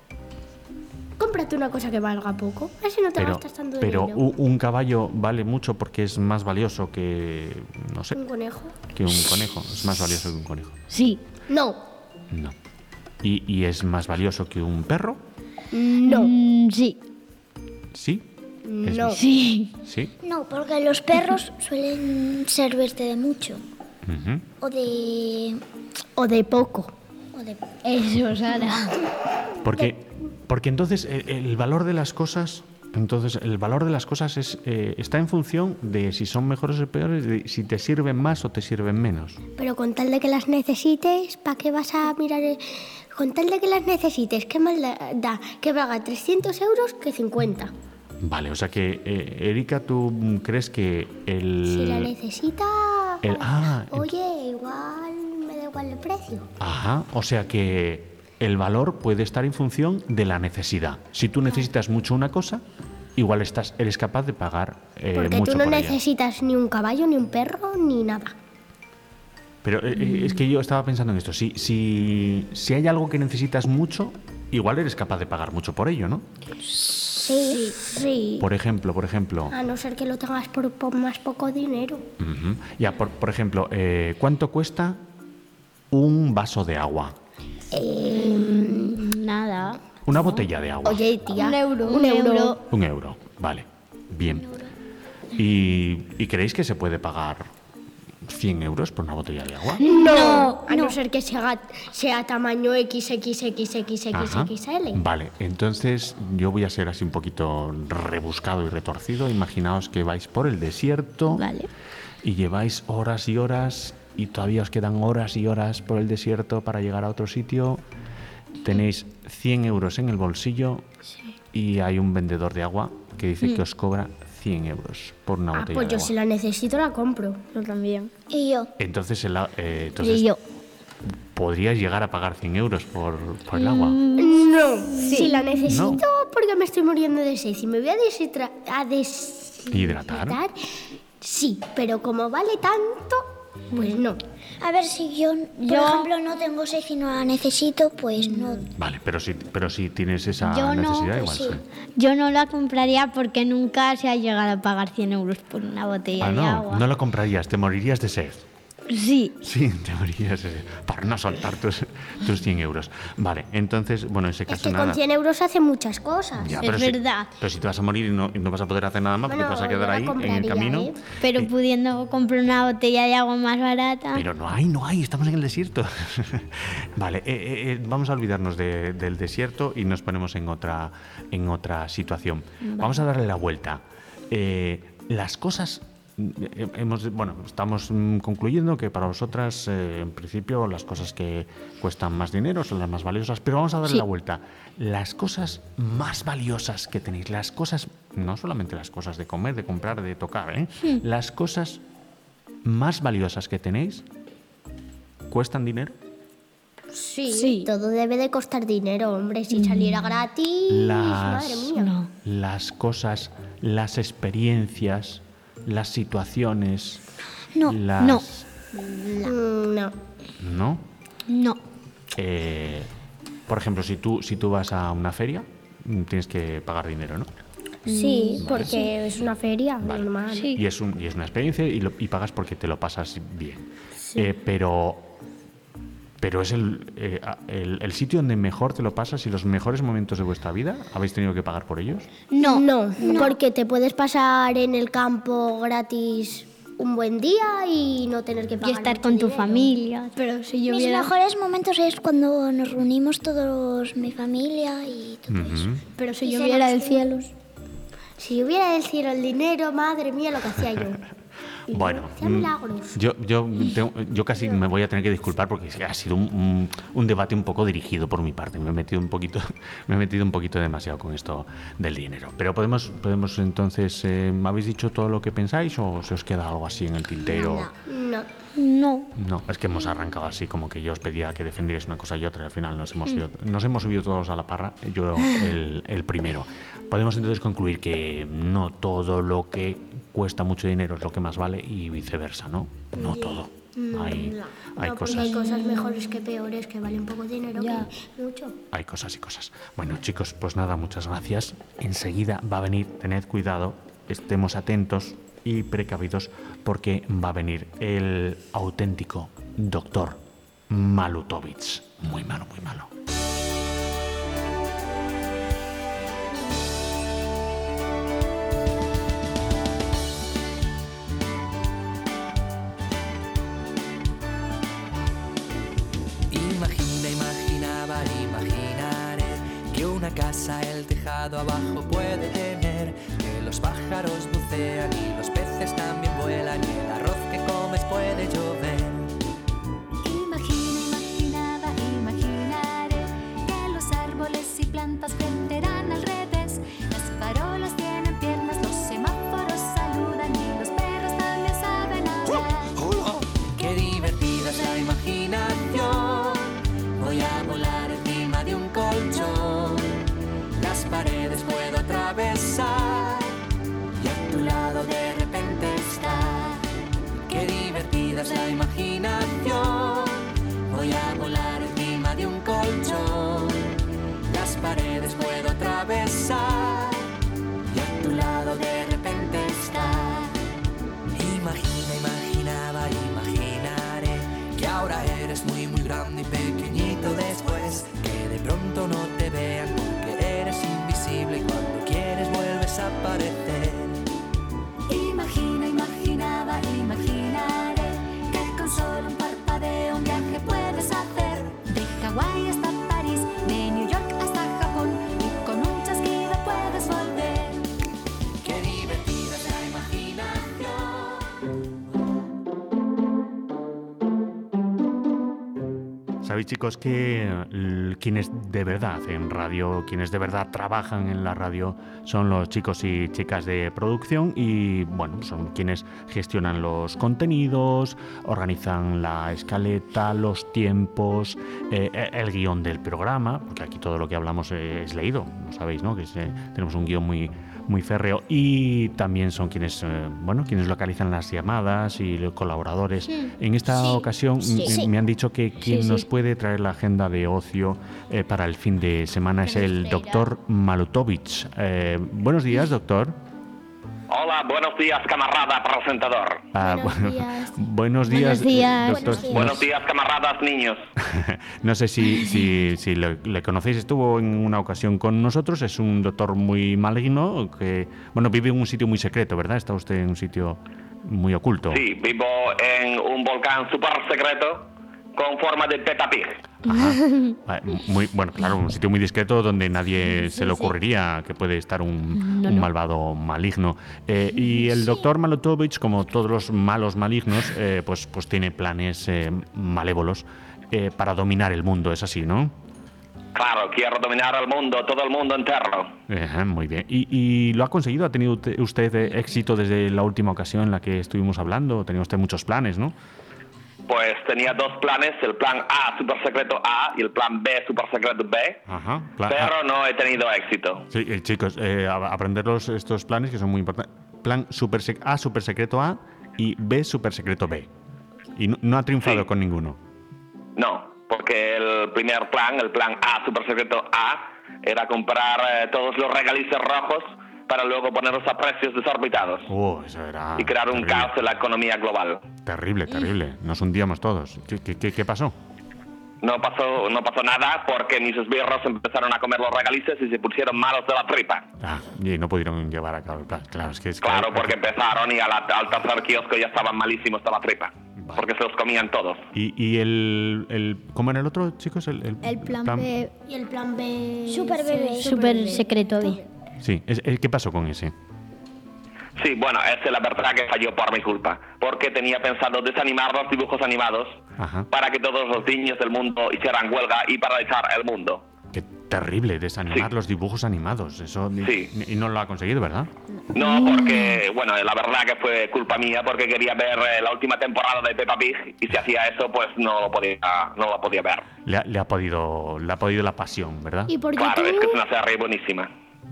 Speaker 3: Cómprate una cosa que valga poco. Así no te
Speaker 1: Pero,
Speaker 3: gastas tanto
Speaker 1: pero
Speaker 3: dinero.
Speaker 1: u- un caballo vale mucho porque es más valioso que, no sé,
Speaker 3: Un conejo.
Speaker 1: que un conejo. Es más valioso que un conejo.
Speaker 8: Sí.
Speaker 3: No.
Speaker 1: No. ¿Y, y es más valioso que un perro?
Speaker 3: No.
Speaker 9: Mm, sí.
Speaker 1: Sí. Es-
Speaker 3: No.
Speaker 9: Sí.
Speaker 1: Sí.
Speaker 5: No, porque los perros suelen servirte de mucho.
Speaker 1: Ujú.
Speaker 5: O de...
Speaker 3: O de poco.
Speaker 5: O de...
Speaker 9: Eso, Sara.
Speaker 1: Porque, porque entonces el, el valor de las cosas, entonces el valor de las cosas es, eh, está en función de si son mejores o peores, de si te sirven más o te sirven menos.
Speaker 3: Pero con tal de que las necesites, ¿para qué vas a mirar? el- Con tal de que las necesites, ¿qué más da, da que valga trescientos euros que cincuenta?
Speaker 1: Vale, o sea que, eh, Erika, ¿tú mm, crees que el...
Speaker 3: Si la necesita,
Speaker 1: el- ah,
Speaker 3: oye, igual me da igual el precio.
Speaker 1: Ajá, o sea que el valor puede estar en función de la necesidad. Si tú necesitas mucho una cosa, igual estás, eres capaz de pagar eh,
Speaker 3: Porque
Speaker 1: mucho
Speaker 3: tú no
Speaker 1: por ella.
Speaker 3: necesitas ni un caballo, ni un perro, ni nada.
Speaker 1: Pero eh, eh, es que yo estaba pensando en esto. Si, si, si hay algo que necesitas mucho, igual eres capaz de pagar mucho por ello, ¿no?
Speaker 5: Sí.
Speaker 3: Sí.
Speaker 1: Por ejemplo, por ejemplo.
Speaker 3: A no ser que lo tengas por, por más poco dinero.
Speaker 1: Uh-huh. Ya, por, por ejemplo, eh, ¿cuánto cuesta un vaso de agua?
Speaker 3: Eh,
Speaker 8: Nada.
Speaker 1: Una botella de agua.
Speaker 3: Oye, tía.
Speaker 8: Un euro.
Speaker 3: Un euro.
Speaker 1: Un euro, vale. Bien. ¿Y, ¿Y creéis que se puede pagar cien euros por una botella de agua?
Speaker 3: No, a no ser que sea, sea tamaño equis equis equis equis equis
Speaker 1: Ajá.
Speaker 3: equis ele.
Speaker 1: Vale, entonces yo voy a ser así un poquito rebuscado y retorcido. Imaginaos que vais por el desierto
Speaker 8: Vale.
Speaker 1: y lleváis horas y horas y todavía os quedan horas y horas por el desierto para llegar a otro sitio. Tenéis cien euros en el bolsillo y hay un vendedor de agua que dice que os cobra cien euros por una
Speaker 3: Ah,
Speaker 1: botella
Speaker 3: pues
Speaker 1: de
Speaker 3: yo
Speaker 1: agua.
Speaker 3: si la necesito la compro.
Speaker 8: Yo también.
Speaker 5: Y yo.
Speaker 1: Entonces, el a- eh, entonces
Speaker 8: Y yo.
Speaker 1: ¿podrías llegar a pagar cien euros por, por el agua?
Speaker 3: No, si la necesito
Speaker 1: No.
Speaker 3: porque me estoy muriendo de sed. Si me voy a, deshidra- a deshidratar,
Speaker 1: ¿Hidratar?
Speaker 3: sí, pero como vale tanto, pues no.
Speaker 5: A ver, si yo, por
Speaker 8: Yo-
Speaker 5: ejemplo, no tengo sed y no la necesito, pues no.
Speaker 1: Vale, pero si, pero si tienes esa
Speaker 8: Yo no,
Speaker 1: necesidad,
Speaker 5: pues
Speaker 1: igual
Speaker 5: sí.
Speaker 1: sí.
Speaker 8: Yo no la compraría porque nunca se ha llegado a pagar cien euros por una botella
Speaker 1: Ah,
Speaker 8: de
Speaker 1: no,
Speaker 8: agua.
Speaker 1: no lo comprarías, te morirías de sed.
Speaker 8: Sí.
Speaker 1: Sí, te morirías de sed. Para no soltar tus, tus cien euros. Vale, entonces, bueno, en ese
Speaker 3: Es
Speaker 1: caso
Speaker 3: que
Speaker 1: nada.
Speaker 3: con cien euros hace muchas cosas.
Speaker 1: Ya,
Speaker 8: Es
Speaker 1: pero si-
Speaker 8: verdad.
Speaker 1: pero si te vas a morir y no, y no vas a poder hacer nada más porque
Speaker 3: Bueno,
Speaker 1: te vas a
Speaker 3: yo
Speaker 1: quedar
Speaker 3: la
Speaker 1: ahí en el
Speaker 3: compraría,
Speaker 1: camino.
Speaker 3: ¿eh?
Speaker 8: Pero pudiendo comprar una botella de agua más barata.
Speaker 1: Pero no hay, no hay, estamos en el desierto. Vale, eh, eh, eh, vamos a olvidarnos de- del desierto y nos ponemos en otra, en otra situación. Vamos a darle la vuelta. Eh, las cosas, eh, hemos, bueno, estamos mm, concluyendo que para vosotras, eh, en principio, las cosas que cuestan más dinero son las más valiosas, pero vamos a darle
Speaker 8: Sí.
Speaker 1: la vuelta. Las cosas más valiosas que tenéis, las cosas, no solamente las cosas de comer, de comprar, de tocar, ¿eh? Las cosas más valiosas que tenéis, ¿cuestan dinero?
Speaker 3: Sí,
Speaker 8: Sí.
Speaker 3: todo debe de costar dinero, hombre. Si saliera gratis,
Speaker 1: Las,
Speaker 3: madre mía.
Speaker 8: No.
Speaker 1: las cosas, las experiencias, las situaciones.
Speaker 5: No,
Speaker 1: las,
Speaker 8: no.
Speaker 3: Mm, No.
Speaker 1: ¿No?
Speaker 8: No.
Speaker 1: Eh, por ejemplo, si tú, si tú vas a una feria, mm, tienes que pagar dinero, ¿no?
Speaker 3: Sí, porque es una feria
Speaker 1: Vale.
Speaker 3: normal.
Speaker 8: Sí.
Speaker 1: Y es, un, y es una experiencia y, lo- y pagas porque te lo pasas bien. Eh, pero pero es el, eh, a- el, el sitio donde mejor te lo pasas y los mejores momentos de vuestra vida, ¿habéis tenido que pagar por ellos?
Speaker 3: No, no, porque te puedes pasar en el campo gratis un buen día y no tener que
Speaker 8: Y
Speaker 3: pagar
Speaker 8: estar
Speaker 3: mucho
Speaker 8: con tu
Speaker 3: dinero.
Speaker 8: familia. Pero si yo
Speaker 5: Mis
Speaker 8: hubiera...
Speaker 5: mejores momentos es cuando nos reunimos todos, mi familia y todo eso.
Speaker 3: Pero si
Speaker 5: Y
Speaker 3: yo
Speaker 5: cenamos
Speaker 3: hubiera del
Speaker 5: juntos.
Speaker 3: cielo, si hubiera del cielo el dinero, madre mía, lo que hacía yo. Y yo
Speaker 1: Bueno,
Speaker 3: hacía
Speaker 1: mm,
Speaker 3: milagros.
Speaker 1: yo, yo, tengo- yo casi me voy a tener que disculpar porque ha sido un, un- un debate un poco dirigido por mi parte. Me he metido un poquito, me he metido un poquito demasiado con esto del dinero. Pero podemos, podemos entonces, eh, ¿habéis dicho todo lo que pensáis o se os queda algo así en el tintero?
Speaker 3: No.
Speaker 8: No.
Speaker 1: No, es que hemos arrancado así como que yo os pedía que defendierais una cosa y otra y al final nos hemos, ido- nos hemos subido todos a la parra, yo el, el primero. Podemos entonces concluir que no todo lo que cuesta mucho dinero es lo que más vale y viceversa, ¿no? No todo. Hay, hay
Speaker 3: No, porque
Speaker 1: cosas.
Speaker 3: hay cosas mejores que peores que valen poco dinero
Speaker 8: Ya.
Speaker 3: que mucho.
Speaker 1: Hay cosas y cosas. Bueno, chicos, pues nada, muchas gracias. Enseguida va a venir, tened cuidado, estemos atentos y precavidos porque va a venir el auténtico doctor Malutovich. Muy malo, muy malo.
Speaker 6: Imagina, imaginaba, imaginaré que una casa el tejado abajo puede tener, que los pájaros bucean y los peces también vuelan y el arroz que comes puede llover.
Speaker 10: Imagina, imaginaba, imaginaré que los árboles y plantas crecerán al revés. Las farolas tienen piernas, los semáforos saludan y los perros también saben hablar.
Speaker 6: Qué divertida es la imaginación. Voy a volar encima de un colchón. Las paredes puedo atravesar y a tu
Speaker 1: sabéis, chicos, que l- quienes de verdad hacen radio, quienes de verdad trabajan en la radio, son los chicos y chicas de producción y, bueno, son quienes gestionan los contenidos, organizan la escaleta, los tiempos, eh, el guión del programa, porque aquí todo lo que hablamos es leído, lo sabéis, ¿no? Que es, eh, tenemos un guión muy muy férreo, y también son quienes eh, bueno quienes localizan las llamadas y los colaboradores.
Speaker 9: Sí.
Speaker 1: En esta
Speaker 9: Sí.
Speaker 1: ocasión
Speaker 9: Sí.
Speaker 1: m-
Speaker 9: Sí.
Speaker 1: me han dicho que quien
Speaker 9: Sí,
Speaker 1: nos
Speaker 9: sí.
Speaker 1: puede traer la agenda de ocio eh, para el fin de semana es el doctor Malutovich. Eh, buenos días, doctor.
Speaker 11: Hola, buenos días, camarada presentador.
Speaker 1: Ah,
Speaker 3: Buenos
Speaker 1: bueno,
Speaker 3: días.
Speaker 1: buenos días,
Speaker 9: Buenos días.
Speaker 1: eh, doctor.
Speaker 3: Buenos días.
Speaker 1: No
Speaker 11: Buenos días, camaradas niños.
Speaker 1: No sé si, si, si le, le conocéis, estuvo en una ocasión con nosotros, es un doctor muy maligno que, bueno, vive en un sitio muy secreto, ¿verdad? Está usted en un sitio muy oculto.
Speaker 11: Sí, vivo en un volcán súper secreto con forma de Peppa Pig.
Speaker 1: Ajá. Ah, Muy, bueno, claro, un sitio muy discreto donde nadie se le ocurriría que puede estar un,
Speaker 9: No,
Speaker 1: un
Speaker 9: no.
Speaker 1: malvado maligno. Eh, y el doctor Malutovich, como todos los malos malignos, eh, pues, pues tiene planes eh, malévolos eh, para dominar el mundo, es así, ¿no?
Speaker 11: Claro, quiero dominar el mundo, todo el mundo entero.
Speaker 1: Ajá, muy bien. ¿Y, y lo ha conseguido? ¿Ha tenido ute- usted eh, éxito desde la última ocasión en la que estuvimos hablando? Tenía usted muchos planes, ¿no?
Speaker 11: Pues tenía dos planes, el plan A, super secreto A, y el plan B, super secreto B,
Speaker 1: Ajá. Pla-
Speaker 11: pero no he tenido éxito.
Speaker 1: Sí, eh, chicos, eh, a- aprender los, estos planes que son muy importantes. Plan super sec- A, super secreto A, y B, super secreto B. Y no, no ha triunfado
Speaker 11: Sí.
Speaker 1: con ninguno.
Speaker 11: No, porque el primer plan, el plan A, super secreto A, era comprar eh, todos los regalices rojos para luego ponerlos a precios desorbitados
Speaker 1: Oh, eso era
Speaker 11: y crear un
Speaker 1: terrible,
Speaker 11: caos en la economía global.
Speaker 1: Terrible, terrible. Nos hundíamos todos. ¿Qué, qué, qué- qué pasó?
Speaker 11: No pasó, no pasó nada porque mis esbirros empezaron a comer los regalices y se pusieron malos de la tripa.
Speaker 1: Ah, y no pudieron llevar a cabo el plan. Claro, es que es
Speaker 11: Claro, porque empezaron y al, al tercer kiosco ya estaban malísimos de la tripa. Porque se los comían todos.
Speaker 1: ¿Y, y el, el... ¿Cómo era el otro, chicos? El, el,
Speaker 8: El plan B. Y el plan B.
Speaker 5: Super bebé.
Speaker 9: Súper secreto. B.
Speaker 1: Sí, es- es- ¿qué pasó con ese?
Speaker 11: Sí, bueno, esa es la verdad que falló por mi culpa. Porque tenía pensado desanimar los dibujos animados
Speaker 1: Ajá.
Speaker 11: para que todos los niños del mundo hicieran huelga y paralizar el mundo.
Speaker 1: Qué terrible desanimar
Speaker 11: Sí.
Speaker 1: los dibujos animados. Eso ni-
Speaker 11: Sí.
Speaker 1: ni- y no lo ha conseguido, ¿verdad?
Speaker 11: No, porque, bueno, la verdad que fue culpa mía porque quería ver eh, la última temporada de Peppa Pig y si hacía eso, pues no lo podía, no lo podía ver.
Speaker 1: Le ha, le ha podido, le ha podido la pasión, ¿verdad?
Speaker 3: ¿Y por
Speaker 11: Claro, es que es
Speaker 3: YouTube?
Speaker 11: una serie buenísima.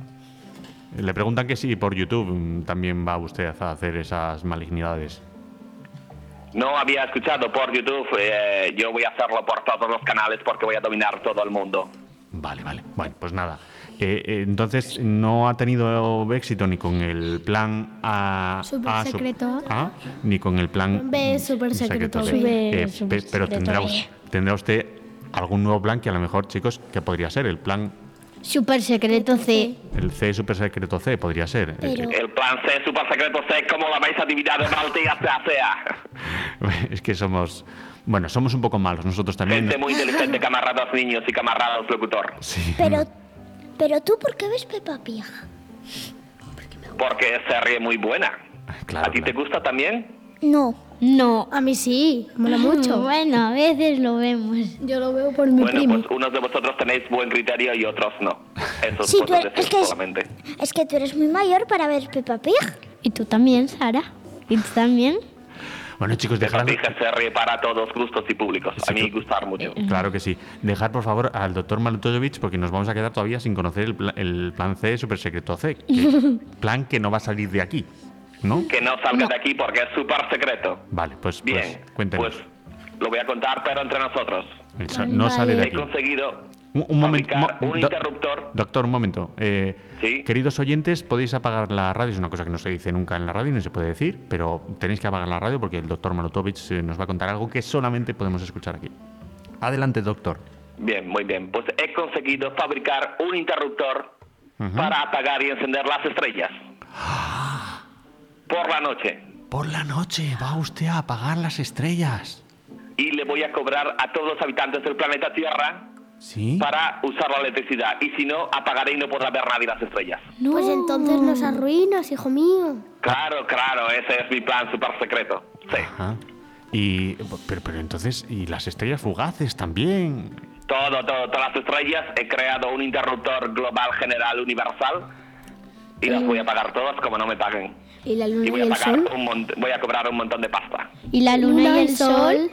Speaker 1: Le preguntan que si por YouTube mm, también va usted a hacer esas malignidades.
Speaker 11: No había escuchado por YouTube, eh, yo voy a hacerlo por todos los canales porque voy a dominar todo el mundo.
Speaker 1: Vale, vale. Bueno, pues nada. Eh, eh, entonces, no ha tenido éxito ni con el plan A,
Speaker 3: Super
Speaker 1: A, sub-
Speaker 3: secreto
Speaker 1: A, ni con el plan
Speaker 3: B, super secreto B.
Speaker 9: Super-
Speaker 1: Eh,
Speaker 9: super
Speaker 1: pe- pero
Speaker 9: secreto
Speaker 1: tendrá,
Speaker 9: B.
Speaker 1: us- tendrá usted algún nuevo plan que a lo mejor, chicos, que podría ser el plan,
Speaker 9: Súper secreto C.
Speaker 1: el C super secreto C, podría ser. Eh,
Speaker 3: Pero-
Speaker 11: El plan C, super secreto C, ¿cómo lo vais a dividir de Maltea sea sea?
Speaker 1: Es que somos, bueno, somos un poco malos nosotros también.
Speaker 11: Gente muy inteligente, camaradas niños y camaradas locutor.
Speaker 1: Sí.
Speaker 5: Pero, pero tú, ¿por qué ves Peppa Pig?
Speaker 11: Porque es serie muy buena.
Speaker 1: Claro,
Speaker 11: ¿A ti te
Speaker 1: claro.
Speaker 11: gusta también?
Speaker 5: No.
Speaker 9: No.
Speaker 3: A mí sí, mola mucho.
Speaker 9: Bueno, a veces lo vemos.
Speaker 3: Yo lo veo por mi
Speaker 11: Bueno,
Speaker 3: primo.
Speaker 11: pues unos de vosotros tenéis buen criterio y otros no. Eso
Speaker 5: Sí,
Speaker 11: puedo
Speaker 5: tú-
Speaker 11: decir
Speaker 5: es que es-
Speaker 11: solamente.
Speaker 5: Es que tú eres muy mayor para ver Peppa Pig.
Speaker 9: Y tú también, Sara. ¿Y tú también?
Speaker 1: Bueno, chicos,
Speaker 11: Peppa
Speaker 1: dejad...
Speaker 11: Pig es serie para todos gustos y públicos.
Speaker 1: Sí,
Speaker 11: A mí
Speaker 1: claro.
Speaker 11: gustar mucho.
Speaker 1: Claro que sí. Dejar, por favor, al doctor Malutovich porque nos vamos a quedar todavía sin conocer el, pla- el plan C super secreto C. que- plan que no va a salir de aquí, ¿no?
Speaker 11: Que no salga de aquí porque es súper secreto.
Speaker 1: Vale, pues,
Speaker 11: Bien,
Speaker 1: pues cuéntenos.
Speaker 11: pues lo voy a contar, pero entre nosotros.
Speaker 1: Eso no sale de
Speaker 11: He
Speaker 1: aquí.
Speaker 11: conseguido
Speaker 1: Un, un momento.
Speaker 11: fabricar
Speaker 1: mo-
Speaker 11: un
Speaker 1: do-
Speaker 11: interruptor.
Speaker 1: Doctor, un momento. Eh,
Speaker 11: Sí.
Speaker 1: Queridos oyentes, podéis apagar la radio. Es una cosa que no se dice nunca en la radio, no se puede decir, pero tenéis que apagar la radio porque el doctor Malutovich eh, nos va a contar algo que solamente podemos escuchar aquí. Adelante, doctor.
Speaker 11: Bien, muy bien. Pues he conseguido fabricar un interruptor
Speaker 1: Ujú.
Speaker 11: para apagar y encender las estrellas. Por la noche.
Speaker 1: Por la noche va usted a apagar las estrellas.
Speaker 11: Y le voy a cobrar a todos los habitantes del planeta Tierra
Speaker 1: ¿Sí?
Speaker 11: para usar la electricidad. Y si no, apagaré y no podrá ver nadie las estrellas.
Speaker 3: Pues entonces nos arruinas, hijo mío.
Speaker 11: Claro, claro, ese es mi plan súper secreto. Sí.
Speaker 1: Ajá. Y, pero, pero entonces, ¿y las estrellas fugaces también?
Speaker 11: Todo, todo, todas las estrellas. He creado un interruptor global general universal y las voy a pagar todas como no me paguen.
Speaker 8: ¿Y la luna
Speaker 11: Y voy
Speaker 8: y
Speaker 11: a
Speaker 8: el
Speaker 11: pagar
Speaker 8: sol?
Speaker 11: un mont- voy a cobrar un montón de pasta.
Speaker 9: ¿Y la luna, y el sol?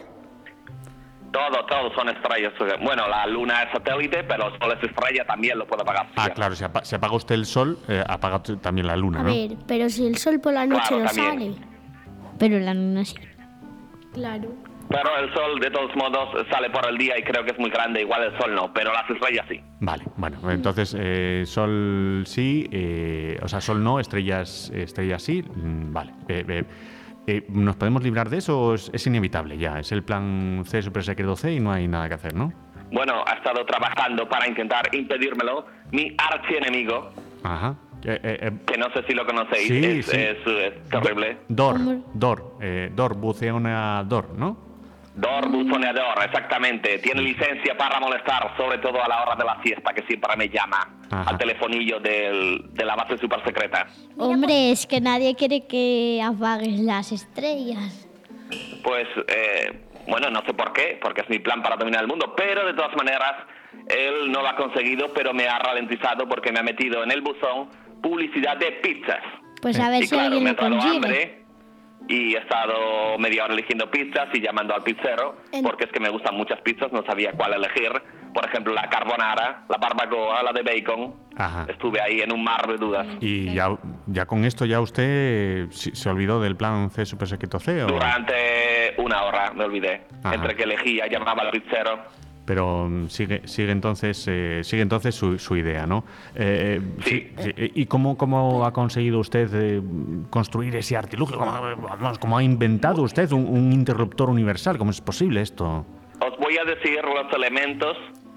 Speaker 11: Todo, todo son estrellas. Bueno, la luna es satélite, pero el sol es estrella, también lo puedo pagar.
Speaker 1: Ah, claro, si, apa- si apaga usted el sol, eh, apaga t- también la luna,
Speaker 8: A
Speaker 1: ¿no?
Speaker 8: ver, pero si el sol por la noche
Speaker 11: Claro,
Speaker 8: no
Speaker 11: también.
Speaker 8: sale.
Speaker 9: Pero la luna sí.
Speaker 8: Claro.
Speaker 11: Pero el sol, de todos modos, sale por el día y creo que es muy grande. Igual el sol no, pero las estrellas sí.
Speaker 1: Vale, bueno, entonces eh, sol sí, eh, o sea, sol no, estrellas, estrellas sí, mm, vale. Eh, eh, eh, ¿Nos podemos librar de eso o es, es inevitable ya? Es el plan C super secreto C y no hay nada que hacer, ¿no?
Speaker 11: Bueno, ha estado trabajando para intentar impedírmelo mi archienemigo,
Speaker 1: Ajá. Eh, eh, eh,
Speaker 11: que no sé si lo conocéis,
Speaker 1: Sí,
Speaker 11: es,
Speaker 1: sí.
Speaker 11: es, es terrible.
Speaker 1: Dor, Dor, eh, Dor, buceonador, ¿no?
Speaker 11: Dor buzoneador, exactamente. Tiene licencia para molestar, sobre todo a la hora de la siesta, que siempre me llama
Speaker 1: Ajá.
Speaker 11: al telefonillo del, de la base super secreta.
Speaker 9: Hombre, es que nadie quiere que apagues las estrellas.
Speaker 11: Pues, eh, bueno, no sé por qué, porque es mi plan para dominar el mundo, pero de todas maneras, él no lo ha conseguido, pero me ha ralentizado porque me ha metido en el buzón publicidad de pizzas.
Speaker 9: Pues a ver
Speaker 11: y
Speaker 9: si
Speaker 11: claro,
Speaker 9: alguien
Speaker 11: me ha
Speaker 9: lo
Speaker 11: dado
Speaker 9: consigue.
Speaker 11: hambre y he estado media hora eligiendo pizzas y llamando al pizzero,
Speaker 8: En-
Speaker 11: porque es que me gustan muchas pizzas, no sabía cuál elegir. Por ejemplo, la carbonara, la barbacoa, la de bacon.
Speaker 1: Ajá.
Speaker 11: Estuve ahí en un mar de dudas.
Speaker 1: Y ya, ya con esto ya usted eh, si- se olvidó del plan C super secreto C, ¿o?
Speaker 11: Durante una hora me olvidé.
Speaker 1: Ajá.
Speaker 11: Entre que elegía, llamaba al pizzero.
Speaker 1: Pero mm, sigue, sigue entonces, eh, sigue entonces su, su idea, ¿no? Eh, sí. eh, ¿Y cómo, cómo ha conseguido usted eh, construir ese artilugio? ¿Cómo, vamos, cómo ha inventado usted un, un interruptor universal? ¿Cómo es posible esto?
Speaker 11: Os voy a decir los elementos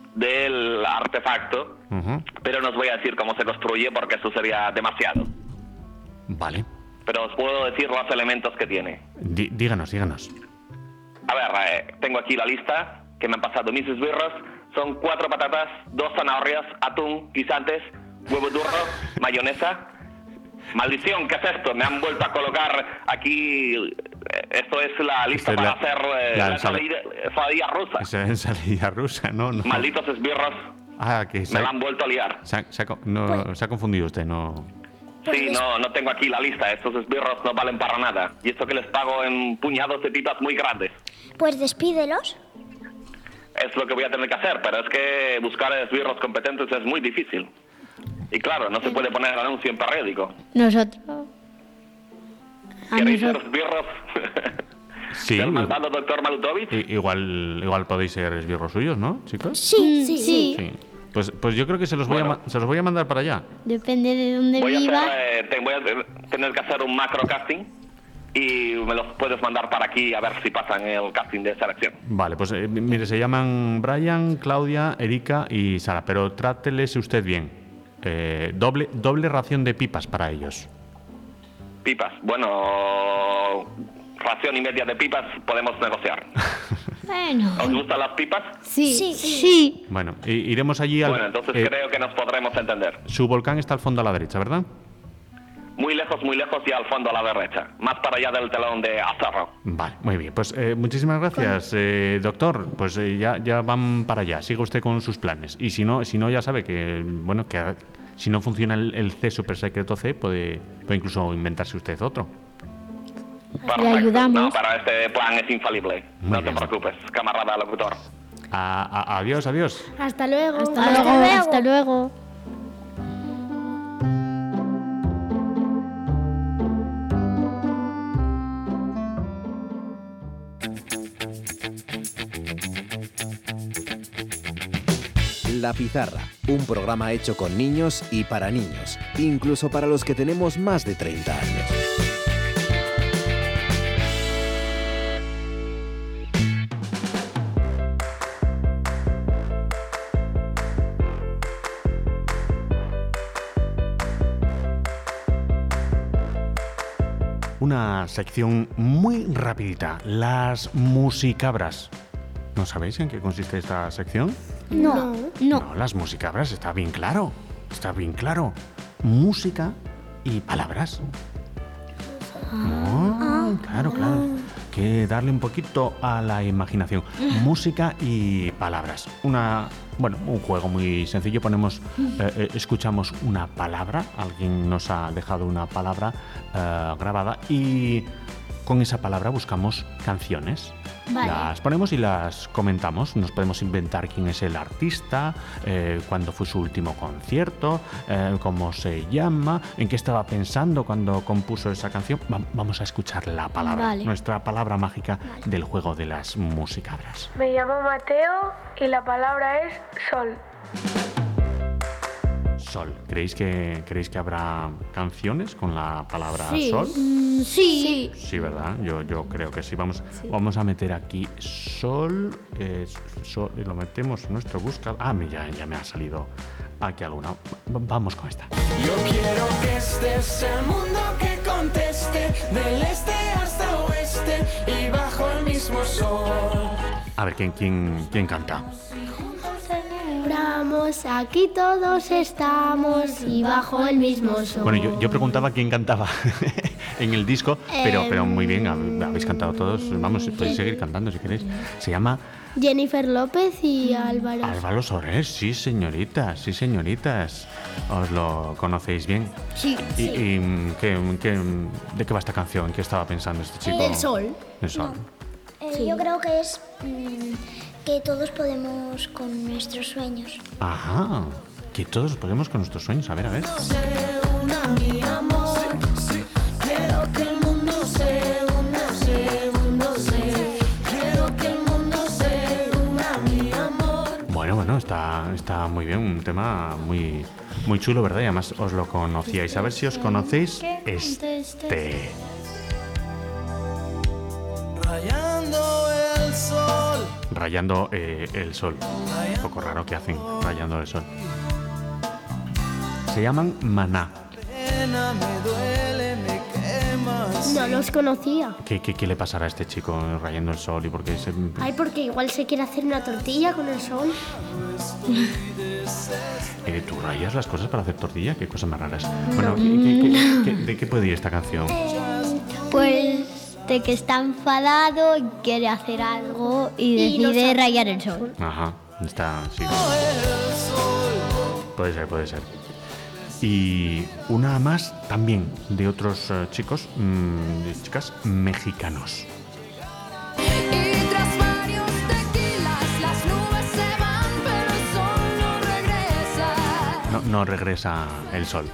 Speaker 11: del artefacto,
Speaker 1: Ujú.
Speaker 11: pero no os voy a decir cómo se construye porque eso sería demasiado.
Speaker 1: Vale.
Speaker 11: Pero os puedo decir los elementos que tiene.
Speaker 1: Dí- díganos, díganos.
Speaker 11: A ver, eh, tengo aquí la lista que me han pasado mis esbirros. Son cuatro patatas, dos zanahorias, atún, guisantes, huevo duro, mayonesa. Maldición, ¿qué es esto? Me han vuelto a colocar aquí... eh, Esto es la lista
Speaker 1: Esta es
Speaker 11: para
Speaker 1: la-
Speaker 11: hacer eh,
Speaker 1: la
Speaker 11: la
Speaker 1: ensala-
Speaker 11: ensaladilla ensaladilla rusa.
Speaker 1: Esa ensalada rusa, ¿no? no.
Speaker 11: Malditos esbirros,
Speaker 1: Ah, que se
Speaker 11: me la
Speaker 1: ha,
Speaker 11: han vuelto a liar.
Speaker 1: se ha- se ha co- no, se ha confundido usted, ¿no?
Speaker 11: Sí, no, no tengo aquí la lista. Estos esbirros no valen para nada. Y esto que les pago en puñados de pipas muy grandes.
Speaker 5: Pues despídelos.
Speaker 11: Es lo que voy a tener que hacer, pero es que buscar esbirros competentes es muy difícil. Y claro, no se puede poner el anuncio en periódico.
Speaker 9: Nosotros. A
Speaker 11: ¿Queréis ser
Speaker 9: nosotros.
Speaker 11: esbirros?
Speaker 1: Sí.
Speaker 11: ¿Del malvado doctor Malutovich?
Speaker 1: I- igual, igual podéis ser esbirros suyos, ¿no, chicos?
Speaker 9: Sí, sí, sí.
Speaker 1: Sí. Pues, pues yo creo que se los, voy a,
Speaker 11: Bueno.
Speaker 1: ma- se los voy a mandar para allá.
Speaker 9: Depende de dónde
Speaker 11: Voy a,
Speaker 9: viva.
Speaker 11: hacer, eh, te- voy a eh, tener que hacer un macro casting y me los puedes mandar para aquí a ver si pasan el casting de selección.
Speaker 1: Vale, pues eh, mire, se llaman Brian, Claudia, Erika y Sara, pero tráteles usted bien. Eh, doble, doble ración de pipas para ellos.
Speaker 11: Pipas. Bueno, ración y media de pipas podemos negociar.
Speaker 9: Bueno.
Speaker 11: ¿Os gustan las pipas?
Speaker 9: Sí. Sí.
Speaker 1: Bueno, i- iremos allí al...
Speaker 11: Bueno, entonces
Speaker 1: eh,
Speaker 11: creo que nos podremos entender.
Speaker 1: Su volcán está al fondo a la derecha, ¿verdad?
Speaker 11: Muy lejos, muy lejos y al fondo a la derecha. Más para allá del telón de acero.
Speaker 1: Vale, muy bien. Pues eh, muchísimas gracias, eh, doctor. Pues eh, ya, ya van para allá. Siga usted con sus planes. Y si no, si no ya sabe que, bueno, que a- si no funciona el, el C super secreto C, puede, puede incluso inventarse usted otro.
Speaker 11: Perfecto.
Speaker 9: ayudamos.
Speaker 11: No, para este plan es infalible.
Speaker 1: Muy
Speaker 11: no
Speaker 1: bien.
Speaker 11: te preocupes, camarada locutor.
Speaker 1: A- a- adiós, adiós.
Speaker 8: Hasta luego.
Speaker 9: Hasta luego. Hasta luego.
Speaker 4: La Pizarra, un programa hecho con niños y para niños, incluso para los que tenemos más de treinta años.
Speaker 1: Una sección muy rapidita. Las musicabras. ¿No sabéis en qué consiste esta sección?
Speaker 9: No. No.
Speaker 1: No, las musicabras, está bien claro. Está bien claro. Música y palabras. Ah, claro, claro. que darle un poquito a la imaginación. Música y palabras. Una, bueno, un juego muy sencillo. Ponemos, eh, eh, escuchamos una palabra. Alguien nos ha dejado una palabra eh, grabada y con esa palabra buscamos canciones.
Speaker 8: Vale.
Speaker 1: Las ponemos y las comentamos. Nos podemos inventar quién es el artista, eh, cuándo fue su último concierto, eh, cómo se llama, en qué estaba pensando cuando compuso esa canción. Va- vamos a escuchar la palabra,
Speaker 8: Vale.
Speaker 1: nuestra palabra mágica del juego de las musicabras.
Speaker 12: Me llamo Mateo y la palabra es sol.
Speaker 1: Sol. ¿Creéis que, ¿creéis que habrá canciones con la palabra
Speaker 8: Sí.
Speaker 1: sol?
Speaker 8: Mm, sí.
Speaker 1: Sí, ¿verdad? Yo, yo creo que sí. Vamos, vamos a meter aquí sol, eh, sol, y lo metemos en nuestro buscador. Ah, mira, ya, ya me ha salido aquí alguna. V- vamos con esta.
Speaker 6: Yo quiero que este es el mundo que conteste, del este hasta oeste y bajo el mismo sol.
Speaker 1: A ver, ¿quién, quién, quién canta?
Speaker 3: Celebramos, aquí todos estamos y bajo el mismo sol.
Speaker 1: Bueno, yo, yo preguntaba quién cantaba en el disco, pero, pero muy bien, hab- habéis cantado todos. Vamos, podéis seguir cantando si queréis. Se llama
Speaker 3: Jennifer López y Álvaro.
Speaker 1: Álvaro Soler. Sí, señoritas, sí, señoritas. Os lo conocéis bien.
Speaker 3: Sí,
Speaker 1: ¿Y, y, mm, qué, qué, de qué va esta canción? ¿Qué estaba pensando este chico?
Speaker 3: Del sol.
Speaker 1: Del sol.
Speaker 5: Eh,
Speaker 3: Sí.
Speaker 5: Yo creo que es mm, que todos podemos con nuestros sueños.
Speaker 1: Ajá. Que todos podemos con nuestros sueños. A ver, a ver.
Speaker 6: Una mi amor, quiero que el mundo se una, se una, se. Quiero que el mundo se una, mi amor.
Speaker 1: Bueno, bueno, está, está muy bien. Un tema muy, muy chulo, ¿verdad? Y además os lo conocíais. A ver si os conocéis este.
Speaker 6: Rayando el sol.
Speaker 1: Rayando eh, el sol. Un poco raro que hacen rayando el sol. Se llaman Maná.
Speaker 6: Pena me duele, me quemas.
Speaker 3: No los conocía.
Speaker 1: ¿Qué, qué, qué le pasará a este chico rayando el sol? ¿Y por qué se...
Speaker 3: Ay, porque igual se quiere hacer una tortilla con el sol.
Speaker 1: Eh, ¿Tú rayas las cosas para hacer tortilla? Qué cosas más raras. Bueno, ¿qué- qué- qué- qué- ¿de qué puede ir esta canción?
Speaker 9: Pues de que está enfadado y quiere hacer algo y
Speaker 3: Y no
Speaker 9: decide
Speaker 3: sabe.
Speaker 9: rayar el sol.
Speaker 1: Ajá, está... Sí. Puede ser, puede ser. Y una más también de otros eh, chicos, mm, de chicas mexicanos.
Speaker 10: Y tras varios tequilas las nubes se van, pero el sol no regresa.
Speaker 1: No, no regresa el sol.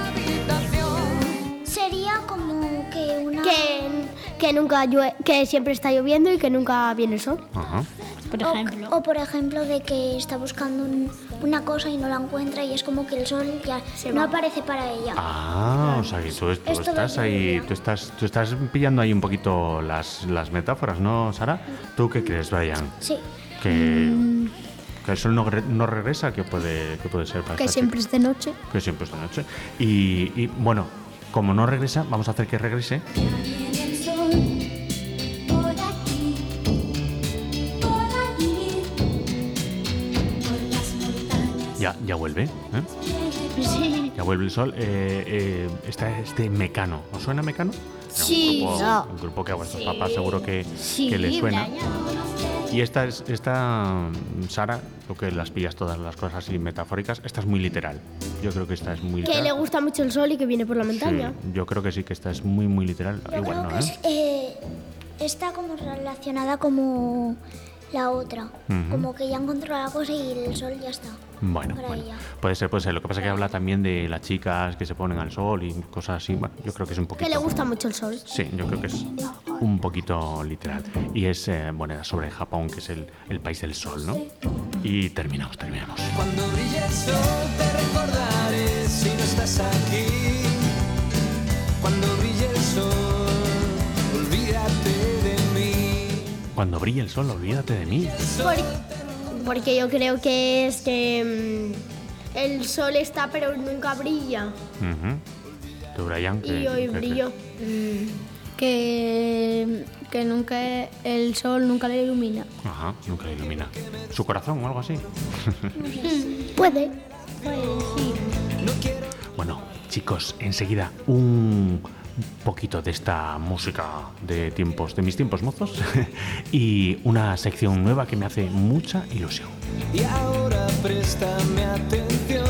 Speaker 5: Sería como que una...
Speaker 3: Que, que nunca llue- que siempre está lloviendo y que nunca viene el sol.
Speaker 1: Ajá.
Speaker 9: Por
Speaker 5: o,
Speaker 9: ejemplo.
Speaker 5: o por ejemplo de que está buscando un- una cosa y no la encuentra y es como que el sol ya no aparece para ella.
Speaker 1: Ah, o sea, que tú, tú
Speaker 5: Esto
Speaker 1: estás
Speaker 5: de
Speaker 1: ahí,
Speaker 5: lluvia.
Speaker 1: tú estás, tú estás pillando ahí un poquito las, las metáforas, ¿no, Sara? ¿Tú qué crees, Brian?
Speaker 5: Sí.
Speaker 1: Que, que el sol no, re- no regresa, ¿qué puede, qué puede ser para
Speaker 8: Que
Speaker 1: esta
Speaker 8: siempre
Speaker 1: chica?
Speaker 8: es de noche.
Speaker 1: Que siempre es de noche. Y, y, bueno, como no regresa, vamos a hacer que regrese.
Speaker 10: Viene el sol por aquí, por allí, por las montañas.
Speaker 1: Ya, ya vuelve, ¿eh? Ya vuelve el sol. Eh, eh, está este Mecano. ¿Os suena Mecano?
Speaker 8: Sí.
Speaker 1: Un grupo,
Speaker 8: No.
Speaker 1: un grupo que a vuestros papás seguro que,
Speaker 8: Sí,
Speaker 1: que les suena.
Speaker 8: Brian.
Speaker 1: Y esta es, esta, mm, Sara, lo que las pillas todas las cosas así metafóricas, esta es muy literal. Yo creo que esta es muy
Speaker 3: Que
Speaker 1: literal.
Speaker 3: le gusta mucho el sol y que viene por la
Speaker 1: Sí,
Speaker 3: montaña.
Speaker 1: yo creo que sí, que esta es muy, muy literal.
Speaker 5: Yo
Speaker 1: Igual
Speaker 5: creo
Speaker 1: no,
Speaker 5: que es,
Speaker 1: ¿eh?
Speaker 5: eh, está como relacionada como la otra.
Speaker 1: Ujú.
Speaker 5: Como que ya encontró la cosa y el sol ya está.
Speaker 1: Bueno,
Speaker 5: para
Speaker 1: bueno,
Speaker 5: ella.
Speaker 1: puede ser, puede ser. Lo que pasa es que habla también de las chicas que se ponen al sol y cosas así. Bueno, yo creo que es un
Speaker 3: Que
Speaker 1: poquito...
Speaker 3: le gusta mucho el sol.
Speaker 1: Sí, yo creo que es un poquito literal. Y es, eh, bueno, sobre Japón, que es el, el país del sol, ¿no? Y terminamos, terminamos.
Speaker 6: Cuando brille el sol te recordaré si no estás aquí. Cuando brille el sol, olvídate de mí.
Speaker 1: Cuando brille el sol, olvídate de mí.
Speaker 3: Por- porque yo creo que es que mm, el sol está pero nunca brilla.
Speaker 1: Ujú. ¿Tú, Brian?
Speaker 3: Y
Speaker 1: qué-
Speaker 3: hoy
Speaker 1: qué
Speaker 3: brilló.
Speaker 8: Mm, que, que nunca el sol nunca le ilumina.
Speaker 1: crees? Ajá, nunca le ilumina. ¿Su corazón o algo así?
Speaker 3: Puede.
Speaker 1: Bueno, chicos, enseguida un un poquito de esta música de tiempos, de mis tiempos mozos y una sección nueva que me hace mucha ilusión.
Speaker 13: Y ahora préstame atención,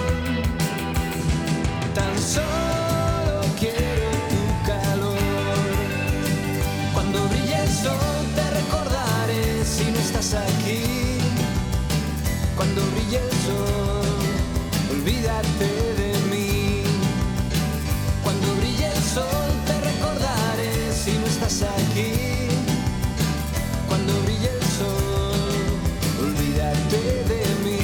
Speaker 13: tan solo quiero tu calor. Cuando brille el sol te recordaré si no estás aquí. Cuando brille el sol, olvídate de mí. Cuando brille el sol te recordaré si no estás aquí. Cuando brille el sol, olvídate de mí.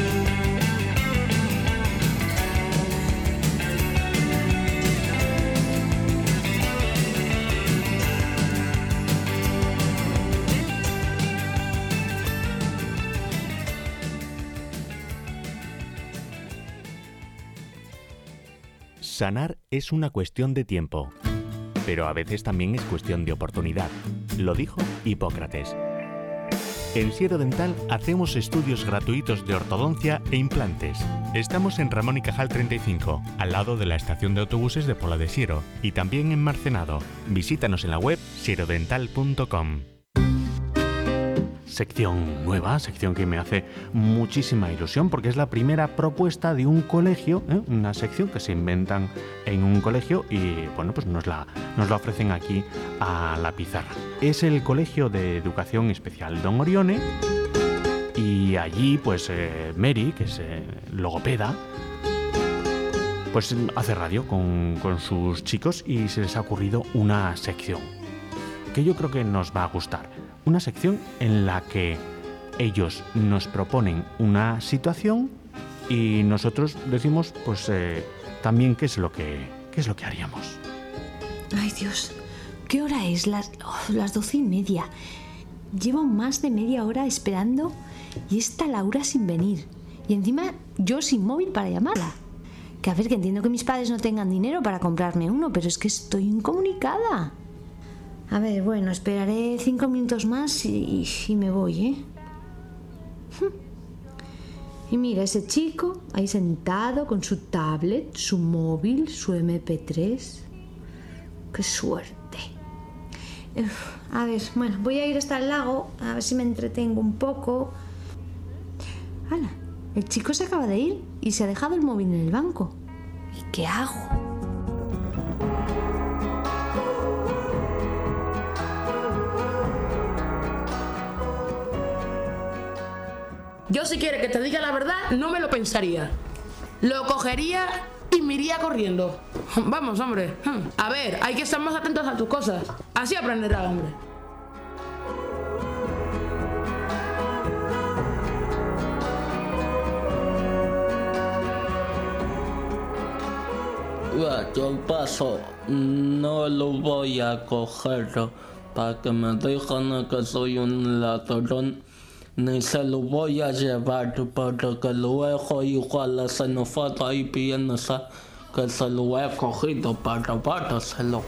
Speaker 1: Sanar es una cuestión de tiempo, pero a veces también es cuestión de oportunidad. Lo dijo Hipócrates. En Siero Dental hacemos estudios gratuitos de ortodoncia e implantes. Estamos en Ramón y Cajal treinta y cinco, al lado de la estación de autobuses de Pola de Siero, y también en Marcenado. Visítanos en la web sierodental punto com. Sección nueva, sección que me hace muchísima ilusión porque es la primera propuesta de un colegio, ¿eh? Una sección que se inventan en un colegio y bueno, pues nos la, nos la ofrecen aquí a la pizarra. Es el Colegio de Educación Especial Don Orione y allí pues eh, Mary, que es eh, logopeda, pues hace radio con, con sus chicos y se les ha ocurrido una sección que yo creo que nos va a gustar. Una sección en la que ellos nos proponen una situación y nosotros decimos, pues, eh, también qué es lo que, qué es lo que haríamos.
Speaker 14: Ay, Dios, ¿qué hora es? Las, oh, las doce y media. Llevo más de media hora esperando y está Laura sin venir. Y encima yo sin móvil para llamarla. Que a ver, que entiendo que mis padres no tengan dinero para comprarme uno, pero es que estoy incomunicada. A ver, bueno, esperaré cinco minutos más y, y me voy, ¿eh? Y mira, ese chico ahí sentado con su tablet, su móvil, su eme pe tres. ¡Qué suerte! Uf, a ver, bueno, voy a ir hasta el lago, a ver si me entretengo un poco. ¡Hala! El chico se acaba de ir y se ha dejado el móvil en el banco. ¿Y qué hago?
Speaker 15: Yo si quiere que te diga la verdad, no me lo pensaría. Lo cogería y me iría corriendo. Vamos, hombre. A ver, hay que estar más atentos a tus cosas. Así aprenderá, hombre.
Speaker 16: Yo paso, no lo voy a coger para que me digan que soy un ladrón. Ni se lo voy a llevar porque luego igual se nos falta y piensa que se lo he cogido para robárselo.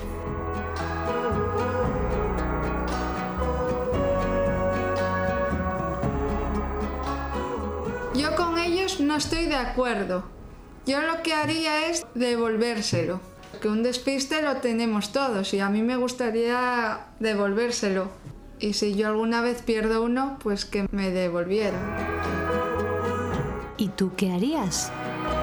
Speaker 17: Yo con ellos no estoy de acuerdo. Yo lo que haría es devolvérselo. Que un despiste lo tenemos todos y a mí me gustaría devolvérselo. Y si yo alguna vez pierdo uno, pues que me devolvieran.
Speaker 14: ¿Y tú qué harías?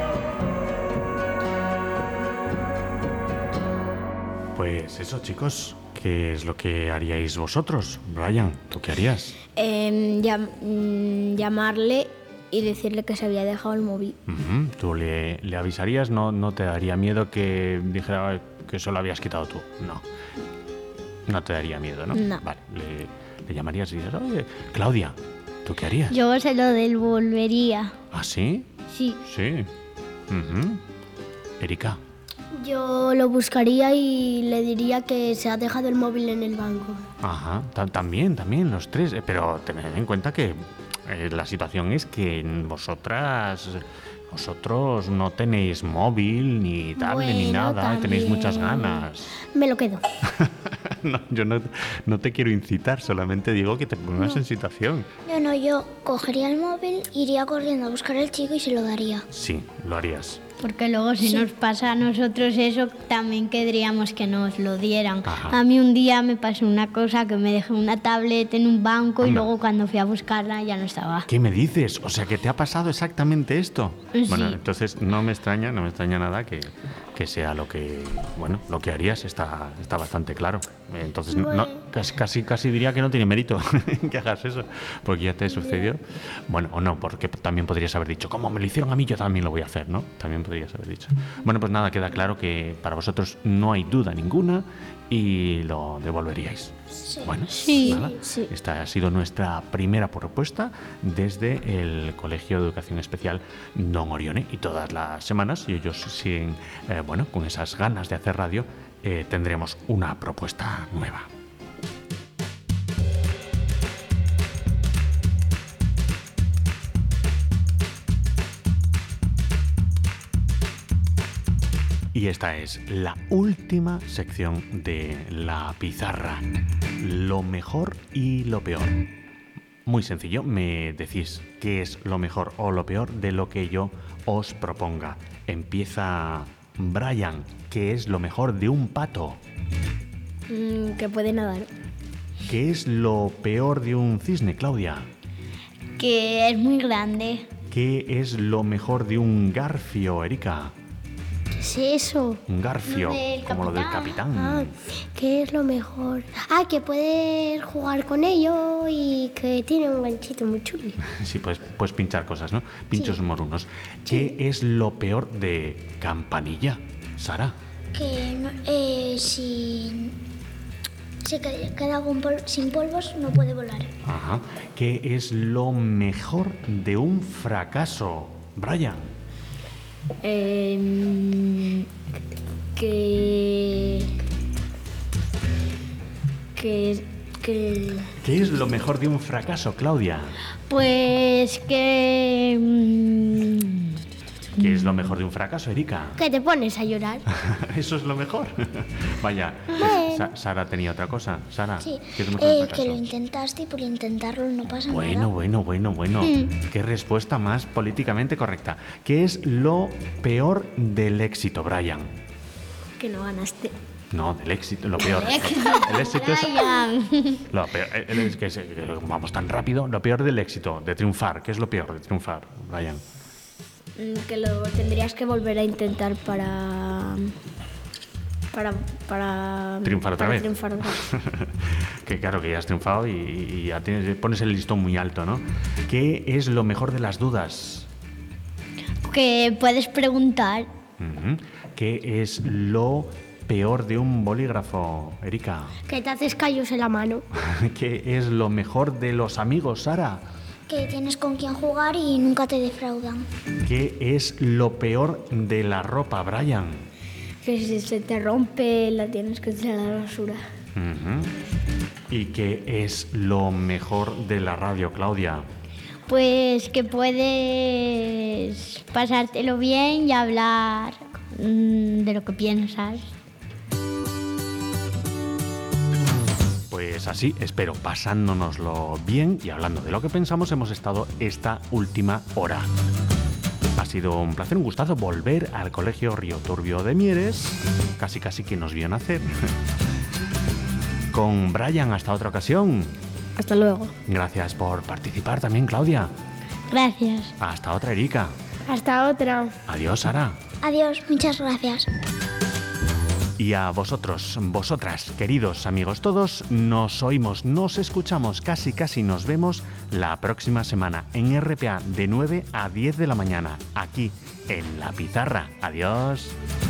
Speaker 1: Pues eso, chicos, ¿qué es lo que haríais vosotros? Brian, ¿tú qué harías?
Speaker 8: Eh, llam- llamarle y decirle que se había dejado el móvil.
Speaker 1: Uh-huh. ¿Tú le, le avisarías? ¿No, ¿No te daría miedo que dijera que eso lo habías quitado tú? No. No te daría miedo, ¿no?
Speaker 8: No.
Speaker 1: Vale, le, le llamarías y dices, oye, Claudia, ¿tú qué harías?
Speaker 9: Yo se lo devolvería.
Speaker 1: ¿Ah, sí?
Speaker 9: Sí.
Speaker 1: Sí. Uh-huh. Erika.
Speaker 3: Yo lo buscaría y le diría que se ha dejado el móvil en el banco.
Speaker 1: Ajá, ta- también, también, los tres. Eh, Pero tened en cuenta que eh, la situación es que vosotras, vosotros no tenéis móvil, ni tablet, ni
Speaker 3: Bueno,
Speaker 1: nada,
Speaker 3: también.
Speaker 1: tenéis muchas ganas.
Speaker 3: Me lo quedo.
Speaker 1: No, yo no, no te quiero incitar, solamente digo que te pongas
Speaker 5: No.
Speaker 1: en situación.
Speaker 5: No, no, yo cogería el móvil, iría corriendo a buscar al chico y se lo daría.
Speaker 1: Sí, lo harías.
Speaker 9: Porque luego si
Speaker 1: Sí.
Speaker 9: nos pasa a nosotros eso, también querríamos que nos lo dieran.
Speaker 1: Ajá.
Speaker 9: A mí un día me pasó una cosa, que me dejé una tablet en un banco y
Speaker 1: Anda.
Speaker 9: luego cuando fui a buscarla ya no estaba.
Speaker 1: ¿Qué me dices? O sea, que te ha pasado exactamente esto.
Speaker 9: Sí.
Speaker 1: Bueno, entonces no me extraña, no me extraña nada que, que sea lo que, bueno, lo que harías está, está bastante claro. Entonces, no- no, casi, casi, casi diría que no tiene mérito que hagas eso, porque ya te sucedió. Bueno, o no, porque también podrías haber dicho, como me lo hicieron a mí, yo también lo voy a hacer, ¿no? También podrías haber dicho. Bueno, pues nada, queda claro que para vosotros no hay duda ninguna y lo devolveríais. Bueno,
Speaker 9: Sí.
Speaker 1: nada, esta ha sido nuestra primera propuesta desde el Colegio de Educación Especial Don Orione, y todas las semanas, si ellos siguen, eh, bueno, con esas ganas de hacer radio, eh, tendremos una propuesta nueva. Y esta es la última sección de la pizarra. Lo mejor y lo peor. Muy sencillo, me decís qué es lo mejor o lo peor de lo que yo os proponga. Empieza Brian, ¿qué es lo mejor de un pato?
Speaker 8: Mm, que puede nadar.
Speaker 1: ¿Qué es lo peor de un cisne, Claudia?
Speaker 9: Que es muy grande.
Speaker 1: ¿Qué es lo mejor de un garfio, Erika?
Speaker 3: ¿Qué es eso?
Speaker 1: Un garfio,
Speaker 3: Lo del
Speaker 1: como lo del capitán.
Speaker 3: Ah, ¿qué es lo mejor? Ah, que puedes jugar con ello y que tiene un ganchito muy chulo.
Speaker 1: Sí, pues puedes pinchar cosas, ¿no? Pinchos morunos. ¿Qué es lo peor de Campanilla, Sara?
Speaker 5: Que no- eh, si se que- queda con pol- sin polvos no puede volar.
Speaker 1: Ajá. ¿Qué es lo mejor de un fracaso, Brian?
Speaker 8: Em, que. Que. Que.
Speaker 1: ¿Qué es lo mejor de un fracaso, Claudia?
Speaker 9: Pues que... mm,
Speaker 1: ¿Qué es lo mejor de un fracaso, Erika?
Speaker 3: Que te pones a llorar.
Speaker 1: Eso es lo mejor. Vaya,
Speaker 5: Bueno.
Speaker 1: Sa- Sara tenía otra cosa. Sara,
Speaker 5: Sí,
Speaker 1: ¿qué es lo mejor de un
Speaker 5: eh, que
Speaker 1: fracaso?
Speaker 5: lo intentaste y por intentarlo no pasa
Speaker 1: Bueno,
Speaker 5: nada.
Speaker 1: bueno, bueno, bueno.
Speaker 5: Mm.
Speaker 1: Qué respuesta más políticamente correcta. ¿Qué es lo peor del éxito, Brian?
Speaker 8: Que no ganaste.
Speaker 1: No, del éxito, lo peor. El éxito es... Lo peor, el- el- que es- que vamos tan rápido. Lo peor del éxito, de triunfar. ¿Qué es lo peor de triunfar, Brian?
Speaker 8: Mm, Que lo tendrías que volver a intentar para. Para. Para.
Speaker 1: Triunfar otra
Speaker 8: para
Speaker 1: vez.
Speaker 8: triunfar otra vez.
Speaker 1: Que claro, que ya has triunfado y, y ya tienes, pones el listón muy alto, ¿no? ¿Qué es lo mejor de las dudas?
Speaker 9: Que puedes preguntar.
Speaker 1: Ujú. ¿Qué es lo peor de un bolígrafo, Erika?
Speaker 3: Que te haces callos en la mano.
Speaker 1: ¿Qué es lo mejor de los amigos, Sara?
Speaker 5: Que tienes con quién jugar y nunca te defraudan.
Speaker 1: ¿Qué es lo peor de la ropa, Brian?
Speaker 8: Que si se te rompe, la tienes que tirar a la basura.
Speaker 1: Ujú. ¿Y qué es lo mejor de la radio, Claudia?
Speaker 9: Pues que puedes pasártelo bien y hablar mm, de lo que piensas.
Speaker 1: Pues así, espero, pasándonoslo bien y hablando de lo que pensamos, hemos estado esta última hora. Ha sido un placer, un gustazo volver al Colegio Río Turbio de Mieres, casi casi que nos vio nacer. Con Brian, hasta otra ocasión.
Speaker 8: Hasta luego.
Speaker 1: Gracias por participar también, Claudia.
Speaker 9: Gracias.
Speaker 1: Hasta otra, Erika.
Speaker 3: Hasta otra.
Speaker 1: Adiós, Sara.
Speaker 5: Adiós, muchas gracias.
Speaker 1: Y a vosotros, vosotras, queridos amigos todos, nos oímos, nos escuchamos, casi casi nos vemos la próxima semana en R P A de nueve a diez de la mañana, aquí en La Pizarra. Adiós.